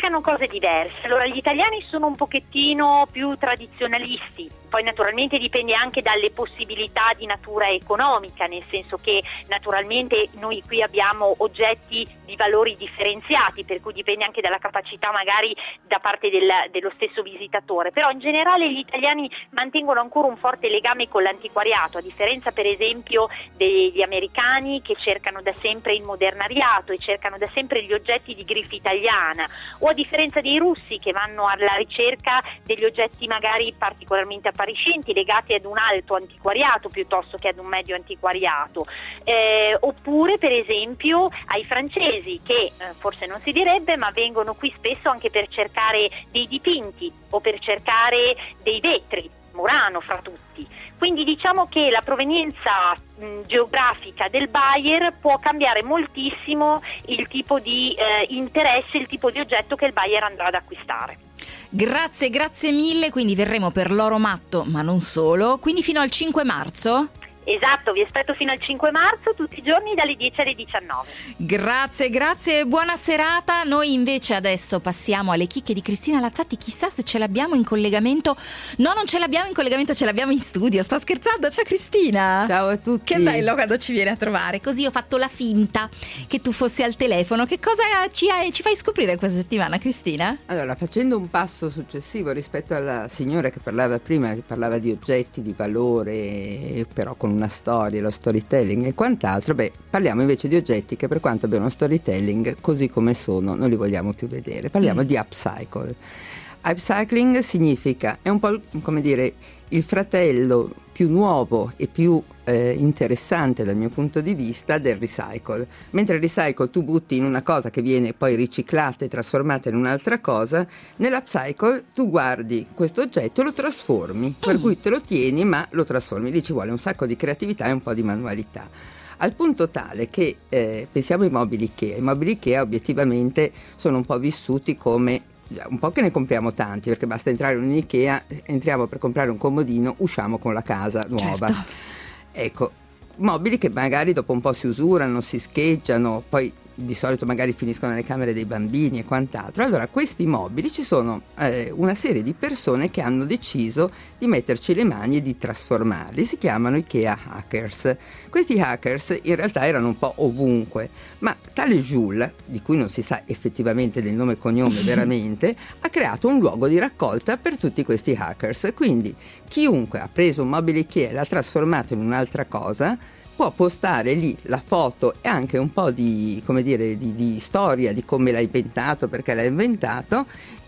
cercano cose diverse. Allora, gli italiani sono un pochettino più tradizionalisti, poi naturalmente dipende anche dalle possibilità di natura economica, nel senso che naturalmente noi qui abbiamo oggetti di valori differenziati, per cui dipende anche dalla capacità magari da parte del, dello stesso visitatore, però in generale gli italiani mantengono ancora un forte legame con l'antiquariato, a differenza per esempio degli americani che cercano da sempre il modernariato e cercano da sempre gli oggetti di griffa italiana, o a differenza dei russi che vanno alla ricerca degli oggetti magari particolarmente appariscenti legati ad un alto antiquariato piuttosto che ad un medio antiquariato, eh, oppure per esempio ai francesi che eh, forse non si direbbe, ma vengono qui spesso anche per cercare dei dipinti o per cercare dei vetri, Murano fra tutti. Quindi diciamo che la provenienza mh, geografica del buyer può cambiare moltissimo il tipo di eh, interesse, il tipo di oggetto che il buyer andrà ad acquistare. Grazie, grazie mille, quindi verremo per l'oro matto, ma non solo, quindi fino al cinque marzo? Esatto, vi aspetto fino al cinque marzo, tutti i giorni dalle dieci alle diciannove. Grazie, grazie, buona serata. Noi invece adesso passiamo alle chicche di Cristina Lazzatti. Chissà se ce l'abbiamo in collegamento. No, non ce l'abbiamo in collegamento, ce l'abbiamo in studio. Sto scherzando, ciao Cristina. Ciao a tutti. Che bello quando ci viene a trovare. Così ho fatto la finta che tu fossi al telefono. Che cosa ci, hai, ci fai scoprire questa settimana, Cristina? Allora, facendo un passo successivo rispetto alla signora che parlava prima, che parlava di oggetti di valore, però con una storia, lo storytelling e quant'altro, beh, parliamo invece di oggetti che per quanto abbiano storytelling, così come sono, non li vogliamo più vedere. Parliamo mm. di upcycle. Upcycling significa, è un po' come dire il fratello più nuovo e più eh, interessante dal mio punto di vista del recycle. Mentre il recycle tu butti in una cosa che viene poi riciclata e trasformata in un'altra cosa, nell'upcycle tu guardi questo oggetto e lo trasformi, mm. per cui te lo tieni ma lo trasformi. Lì ci vuole un sacco di creatività e un po' di manualità. Al punto tale che eh, pensiamo ai mobili Ikea. I mobili Ikea obiettivamente sono un po' vissuti come un po' che ne compriamo tanti, perché basta entrare in un Ikea, entriamo per comprare un comodino, usciamo con la casa nuova. Certo. Ecco, mobili che magari dopo un po' si usurano, si scheggiano, poi di solito magari finiscono nelle camere dei bambini e quant'altro. Allora, questi mobili, ci sono eh, una serie di persone che hanno deciso di metterci le mani e di trasformarli. Si chiamano Ikea hackers. Questi hackers in realtà erano un po' ovunque, ma tale Jules, di cui non si sa effettivamente del nome e cognome veramente, ha creato un luogo di raccolta per tutti questi hackers. Quindi chiunque ha preso un mobile Ikea e l'ha trasformato in un'altra cosa può postare lì la foto e anche un po' di, come dire, di, di storia di come l'ha inventato, perché l'ha inventato,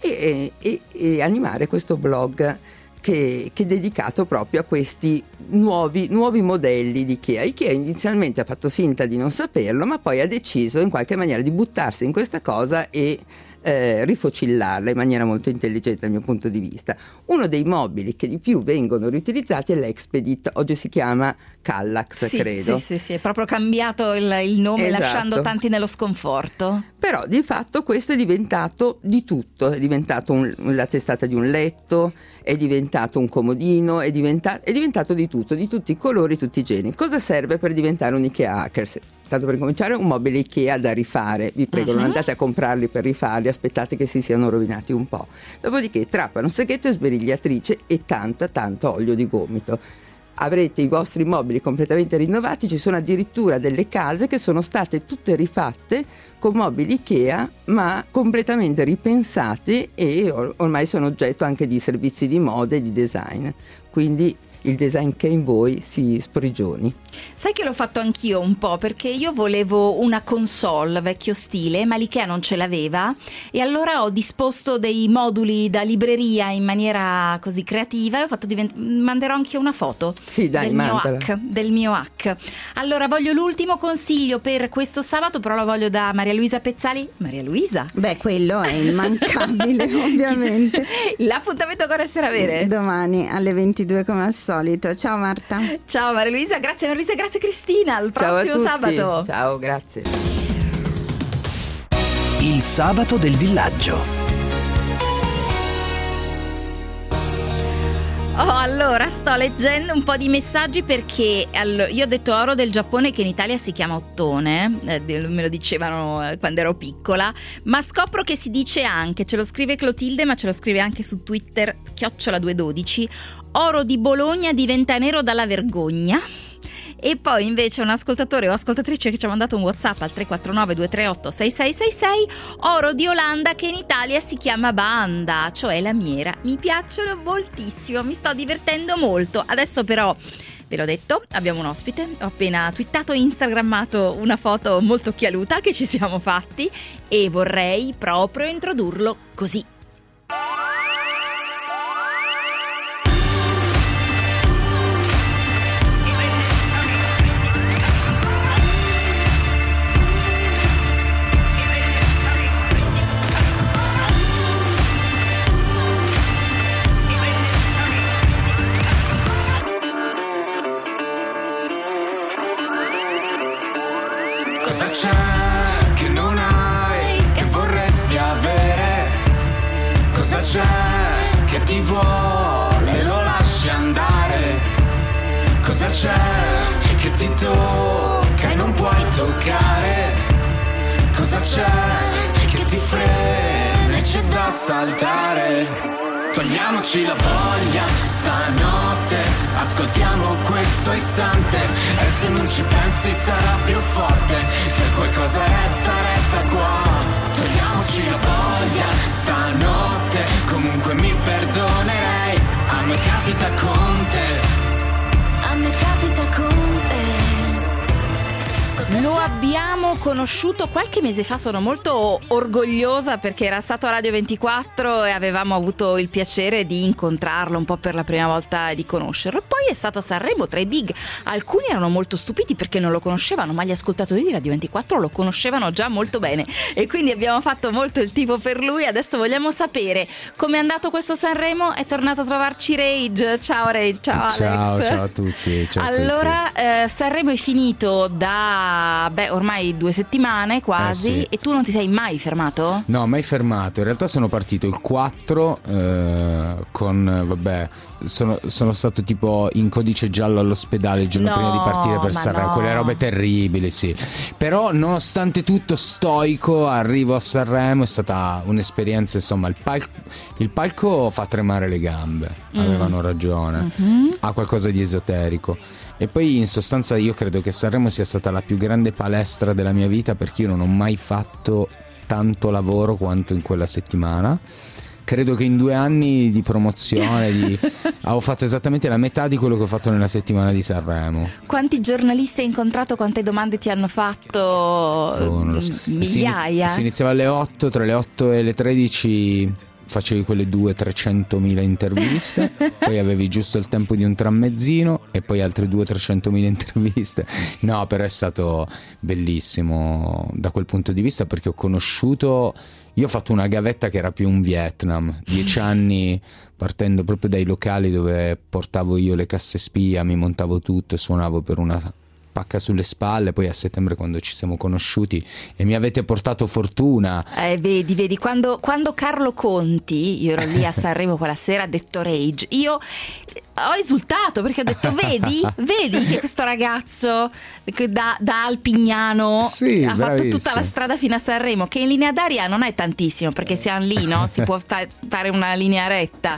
e, e, e animare questo blog che, che è dedicato proprio a questi nuovi, nuovi modelli di Ikea. Ikea inizialmente ha fatto finta di non saperlo, ma poi ha deciso in qualche maniera di buttarsi in questa cosa e Eh, rifocillarla in maniera molto intelligente dal mio punto di vista. Uno dei mobili che di più vengono riutilizzati è l'Expedit, oggi si chiama Kallax, sì, credo. Sì, sì, sì, è proprio cambiato il, il nome, esatto, lasciando tanti nello sconforto. Però di fatto questo è diventato di tutto, è diventato un, la testata di un letto, è diventato un comodino, è, diventa, è diventato di tutto, di tutti i colori, tutti i generi. Cosa serve per diventare un Ikea hacker? Tanto per cominciare, un mobile Ikea da rifare, vi prego, uh-huh. non andate a comprarli per rifarli, aspettate che si siano rovinati un po'. Dopodiché trapano, seghetto e sberigliatrice e tanta, tanto olio di gomito. Avrete i vostri mobili completamente rinnovati. Ci sono addirittura delle case che sono state tutte rifatte con mobili Ikea, ma completamente ripensati, e or- ormai sono oggetto anche di servizi di moda e di design. Quindi il design che in voi si sprigioni. Sai che l'ho fatto anch'io un po', perché io volevo una console vecchio stile, ma l'Ikea non ce l'aveva, e allora ho disposto dei moduli da libreria in maniera così creativa e ho fatto divent- manderò anche una foto sì, dai, del, mio mandala. hack, del mio hack. Allora voglio l'ultimo consiglio per questo sabato, però lo voglio da Maria Luisa Pezzali. Maria Luisa? Beh, quello è immancabile ovviamente. L'appuntamento ancora sera avere? Domani alle ventidue come al solito. Ciao Marta. Ciao Maria Luisa, grazie Maria Luisa, grazie Cristina, al Ciao prossimo sabato. Ciao, grazie. Il sabato del villaggio. Oh, allora sto leggendo un po' di messaggi perché allo- io ho detto oro del Giappone che in Italia si chiama ottone, eh, me lo dicevano eh, quando ero piccola, ma scopro che si dice anche, ce lo scrive Clotilde ma ce lo scrive anche su Twitter, chiocciola duecentododici, oro di Bologna diventa nero dalla vergogna. E poi invece un ascoltatore o ascoltatrice che ci ha mandato un WhatsApp al tre quattro nove due tre otto sei sei sei sei, oro di Olanda che in Italia si chiama banda, cioè lamiera. Mi piacciono moltissimo, mi sto divertendo molto. Adesso però, ve l'ho detto, abbiamo un ospite. Ho appena twittato e instagrammato una foto molto occhialuta che ci siamo fatti e vorrei proprio introdurlo così. Cosa c'è che non hai, che vorresti avere? Cosa c'è che ti vuole, lo lasci andare? Cosa c'è che ti tocca e non puoi toccare? Cosa c'è che ti frena e c'è da saltare? Togliamoci la voglia stanotte, ascoltiamo questo istante e se non ci pensi sarà più forte, se qualcosa resta, resta qua. Togliamoci la voglia stanotte, comunque mi perdonerei, a me capita con te, a me capita con te. Lo abbiamo conosciuto qualche mese fa, sono molto orgogliosa perché era stato a Radio ventiquattro e avevamo avuto il piacere di incontrarlo un po' per la prima volta e di conoscerlo. E poi è stato a Sanremo tra i big, alcuni erano molto stupiti perché non lo conoscevano, ma gli ascoltatori di Radio ventiquattro lo conoscevano già molto bene e quindi abbiamo fatto molto il tifo per lui. Adesso vogliamo sapere com'è andato questo Sanremo. È tornato a trovarci Rage. Ciao Rage, ciao Alex. Ciao, ciao a tutti. Ciao allora, a tutti. Eh, Sanremo è finito da beh ormai due settimane quasi, eh sì. E tu non ti sei mai fermato? No, mai fermato. In realtà sono partito il quattro eh, con vabbè sono, sono stato tipo in codice giallo all'ospedale il giorno no, prima di partire per ma Sanremo, no. Quelle robe terribili, sì. Però nonostante tutto stoico, arrivo a Sanremo, è stata un'esperienza, insomma, il palco, il palco fa tremare le gambe, mm. avevano ragione, mm-hmm. ha qualcosa di esoterico. E poi in sostanza io credo che Sanremo sia stata la più grande palestra della mia vita, perché io non ho mai fatto tanto lavoro quanto in quella settimana. Credo che in due anni di promozione di... avevo fatto esattamente la metà di quello che ho fatto nella settimana di Sanremo. Quanti giornalisti hai incontrato? Quante domande ti hanno fatto? Oh, non lo so. Migliaia? Si, si iniziava alle otto, tra le otto e le tredici facevi quelle due trecentomila interviste, poi avevi giusto il tempo di un tramezzino e poi altre due trecentomila interviste. No, però è stato bellissimo da quel punto di vista, perché ho conosciuto, io ho fatto una gavetta che era più un Vietnam, dieci anni partendo proprio dai locali dove portavo io le casse spia, mi montavo tutto e suonavo per una pacca sulle spalle. Poi a settembre, quando ci siamo conosciuti e mi avete portato fortuna, eh, vedi vedi quando, quando Carlo Conti, io ero lì a Sanremo quella sera, ha detto Rage, io ho esultato perché ho detto vedi vedi che questo ragazzo da, da Alpignano sì, ha bravissimo. fatto tutta la strada fino a Sanremo, che in linea d'aria non è tantissimo perché siamo lì, no? Si può fa- fare una linea retta,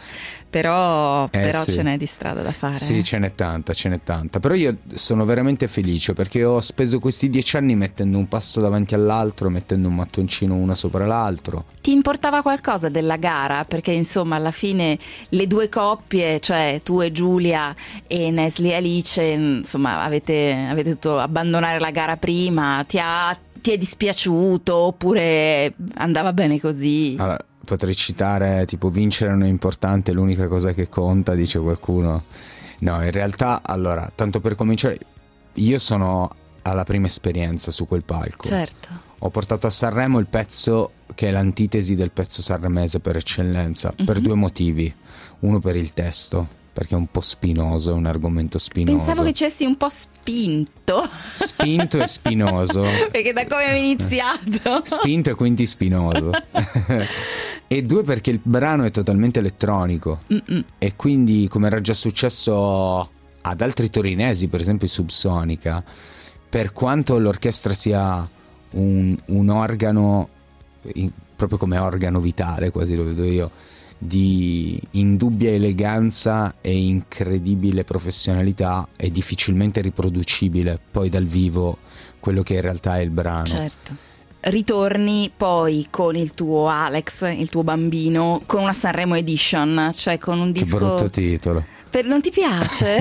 però, eh, però sì. ce n'è di strada da fare. Sì, ce n'è tanta, ce n'è tanta. Però io sono veramente felice perché ho speso questi dieci anni mettendo un passo davanti all'altro, mettendo un mattoncino uno sopra l'altro. Ti importava qualcosa della gara? Perché insomma alla fine le due coppie, cioè tu e Giulia e Nesli e Alice, insomma avete, avete dovuto abbandonare la gara prima. Ti, ha, ti è dispiaciuto oppure andava bene così? Allora, potrei citare tipo vincere non è importante, l'unica cosa che conta, dice qualcuno. No, in realtà, allora, tanto per cominciare, io sono alla prima esperienza su quel palco. Certo. Ho portato a Sanremo il pezzo che è l'antitesi del pezzo sanremese per eccellenza, uh-huh. per due motivi. Uno per il testo, perché è un po' spinoso, è un argomento spinoso. Pensavo che cessi un po' spinto. Spinto e spinoso. Perché da come avevi iniziato. Spinto e quindi spinoso. E due, perché il brano è totalmente elettronico. Mm-mm. E quindi, come era già successo ad altri torinesi, per esempio Subsonica, per quanto l'orchestra sia un, un organo, in, proprio come organo vitale, quasi lo vedo io, di indubbia eleganza e incredibile professionalità, è difficilmente riproducibile poi dal vivo quello che in realtà è il brano. Certo. Ritorni poi con il tuo Alex, il tuo bambino, con una Sanremo Edition, cioè con un disco... Che brutto titolo. Per, non ti piace?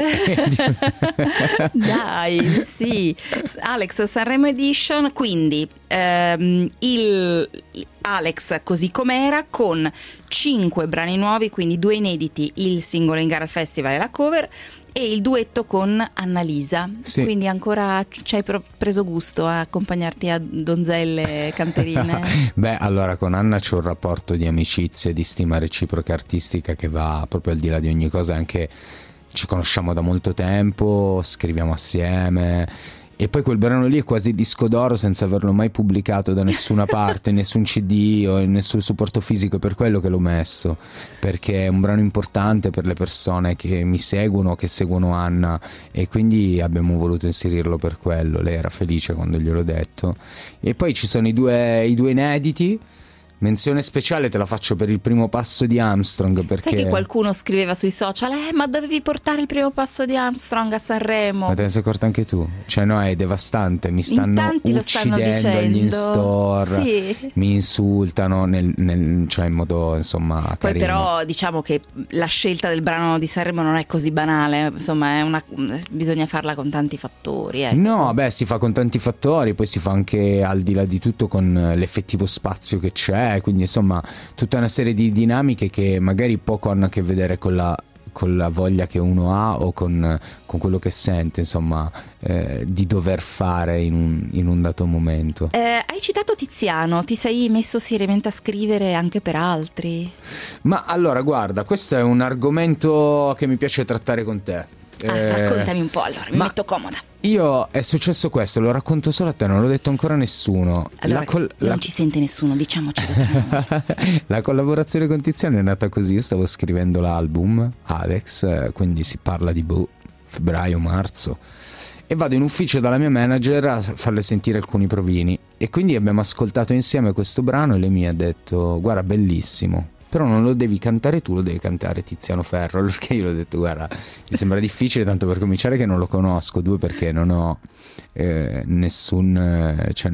Dai, sì. Alex Sanremo Edition, quindi ehm, il Alex così com'era, con cinque brani nuovi, quindi due inediti, il singolo in gara al festival e la cover, e il duetto con Annalisa. Sì. Quindi ancora ci hai preso gusto a accompagnarti a donzelle canterine? Beh, allora con Anna c'è un rapporto di amicizia e di stima reciproca artistica che va proprio al di là di ogni cosa. Anche ci conosciamo da molto tempo, scriviamo assieme. E poi quel brano lì è quasi disco d'oro senza averlo mai pubblicato da nessuna parte, nessun C D o in nessun supporto fisico. È per quello che l'ho messo, perché è un brano importante per le persone che mi seguono, che seguono Anna, e quindi abbiamo voluto inserirlo per quello. Lei era felice quando gliel'ho detto. E poi ci sono i due, i due inediti. Menzione speciale te la faccio per il primo passo di Armstrong, perché... Sai che qualcuno scriveva sui social, eh ma dovevi portare il primo passo di Armstrong a Sanremo. Ma te ne sei accorta anche tu? Cioè no, è devastante, mi stanno uccidendo agli in-store, sì. Mi insultano nel, nel, cioè in modo insomma Poi carino. Però diciamo che la scelta del brano di Sanremo non è così banale, insomma è una, bisogna farla con tanti fattori, ecco. No, beh, si fa con tanti fattori, poi si fa anche al di là di tutto con l'effettivo spazio che c'è. Quindi insomma tutta una serie di dinamiche che magari poco hanno a che vedere con la, con la voglia che uno ha o con, con quello che sente, insomma, eh, di dover fare in un, in un dato momento. Eh, hai citato Tiziano, ti sei messo seriamente a scrivere anche per altri? Ma allora guarda, questo è un argomento che mi piace trattare con te. Ah, eh, raccontami un po', allora mi ma metto comoda. Io è successo questo, lo racconto solo a te, non l'ho detto ancora a nessuno. Allora, la col- non la... ci sente nessuno, diciamocelo tra noi. La collaborazione con Tiziano è nata così. Io stavo scrivendo l'album Alex, quindi si parla di boh, febbraio, marzo, e vado in ufficio dalla mia manager a farle sentire alcuni provini, e quindi abbiamo ascoltato insieme questo brano e lei mi ha detto guarda, bellissimo, però non lo devi cantare tu, lo devi cantare Tiziano Ferro. Perché io l'ho detto guarda, mi sembra difficile, tanto per cominciare che non lo conosco, due perché non ho eh, nessun eh, cioè,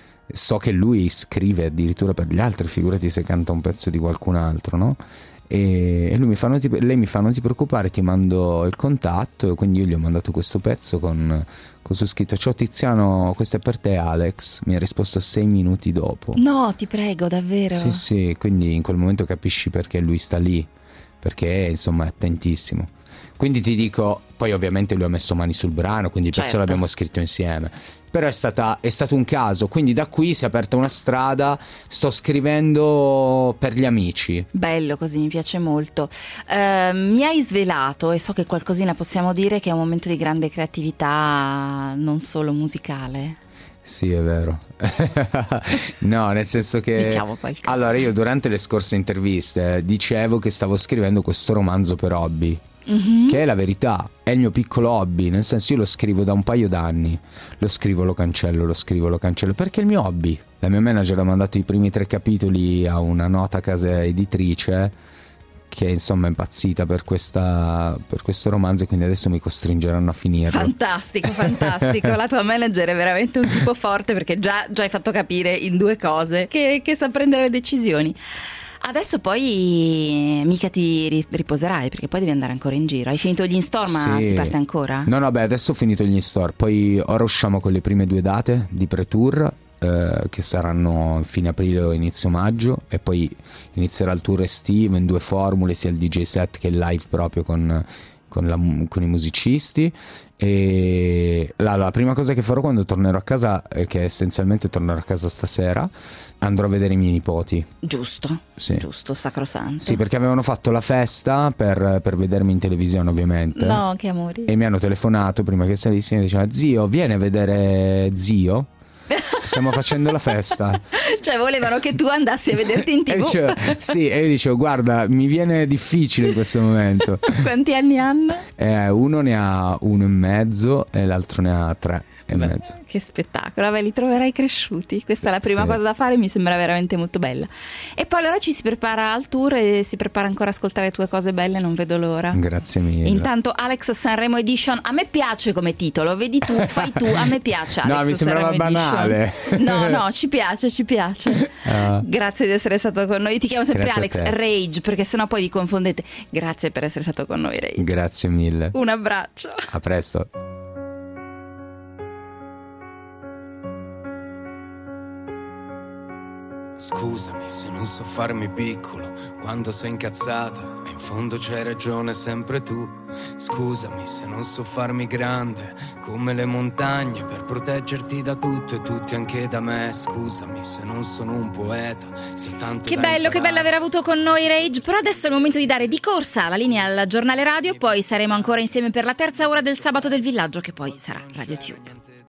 so che lui scrive addirittura per gli altri, figurati se canta un pezzo di qualcun altro, no? E, e lui mi fa, non ti, lei mi fa non ti preoccupare, ti mando il contatto, e quindi io gli ho mandato questo pezzo con, con su scritto ciao Tiziano, questo è per te Alex. Mi ha risposto sei minuti dopo. No, ti prego, davvero? Sì sì, quindi in quel momento capisci perché lui sta lì, perché insomma è attentissimo. Quindi ti dico, poi ovviamente lui ha messo mani sul brano, quindi il pezzo certo. l'abbiamo scritto insieme. Però è, stata, è stato un caso, quindi da qui si è aperta una strada, sto scrivendo per gli amici. Bello, così mi piace molto. Eh, mi hai svelato, e so che qualcosina possiamo dire, che è un momento di grande creatività, non solo musicale. Sì, è vero. No, nel senso che diciamo qualcosa. Allora io durante le scorse interviste dicevo che stavo scrivendo questo romanzo per hobby. Mm-hmm. Che è la verità, è il mio piccolo hobby, nel senso io lo scrivo da un paio d'anni, lo scrivo, lo cancello, lo scrivo, lo cancello, perché è il mio hobby. La mia manager ha mandato i primi tre capitoli a una nota casa editrice che insomma è impazzita per, questa, per questo romanzo, e quindi adesso mi costringeranno a finirlo. Fantastico, fantastico. La tua manager è veramente un tipo forte, perché già, già hai fatto capire in due cose che, che sa prendere le decisioni. Adesso poi mica ti riposerai, perché poi devi andare ancora in giro. Hai finito gli in-store, ma sì. Si parte ancora? No, no, beh, adesso ho finito gli in-store. Poi ora usciamo con le prime due date di pre-tour, eh, che saranno fine aprile o inizio maggio, e poi inizierà il tour estivo in due formule, sia il D J set che il live proprio con, con, la, con i musicisti. E la, la prima cosa che farò quando tornerò a casa, eh, che essenzialmente tornerò a casa stasera, andrò a vedere i miei nipoti. Giusto, sì. giusto, sacrosanto. Sì, perché avevano fatto la festa per, per vedermi in televisione, ovviamente. No, che amori. E mi hanno telefonato prima che salissi e diceva: zio, vieni a vedere zio? Stiamo facendo la festa. Cioè volevano che tu andassi a vederti in E tv. dicevo, sì, e io dicevo: guarda, mi viene difficile in questo momento. Quanti anni hanno? Eh, uno ne ha uno e mezzo e l'altro ne ha tre e Beh, mezzo. che spettacolo, vabbè, li troverai cresciuti. Questa è la prima Sì. cosa da fare, mi sembra veramente molto bella. E poi allora ci si prepara al tour e si prepara ancora a ascoltare le tue cose belle, non vedo l'ora. Grazie mille. Intanto Alex Sanremo Edition, a me piace come titolo, vedi tu, fai tu, a me piace Alex No, mi sembrava Sanremo banale. Edition. No, no, ci piace, ci piace. Ah. Grazie di essere stato con noi. Io ti chiamo sempre Grazie a Alex te. Rage, perché sennò poi vi confondete. Grazie per essere stato con noi, Rage. Grazie mille. Un abbraccio. A presto. Scusami se non so farmi piccolo quando sei incazzata e in fondo c'hai ragione sempre tu. Scusami se non so farmi grande come le montagne per proteggerti da tutto e tutti anche da me. Scusami se non sono un poeta, se ho tanto Che da bello, che imparare. bello aver avuto con noi Rage. Però adesso è il momento di dare di corsa la linea al giornale radio. Poi saremo ancora insieme per la terza ora del Sabato del Villaggio, che poi sarà Radio Tube.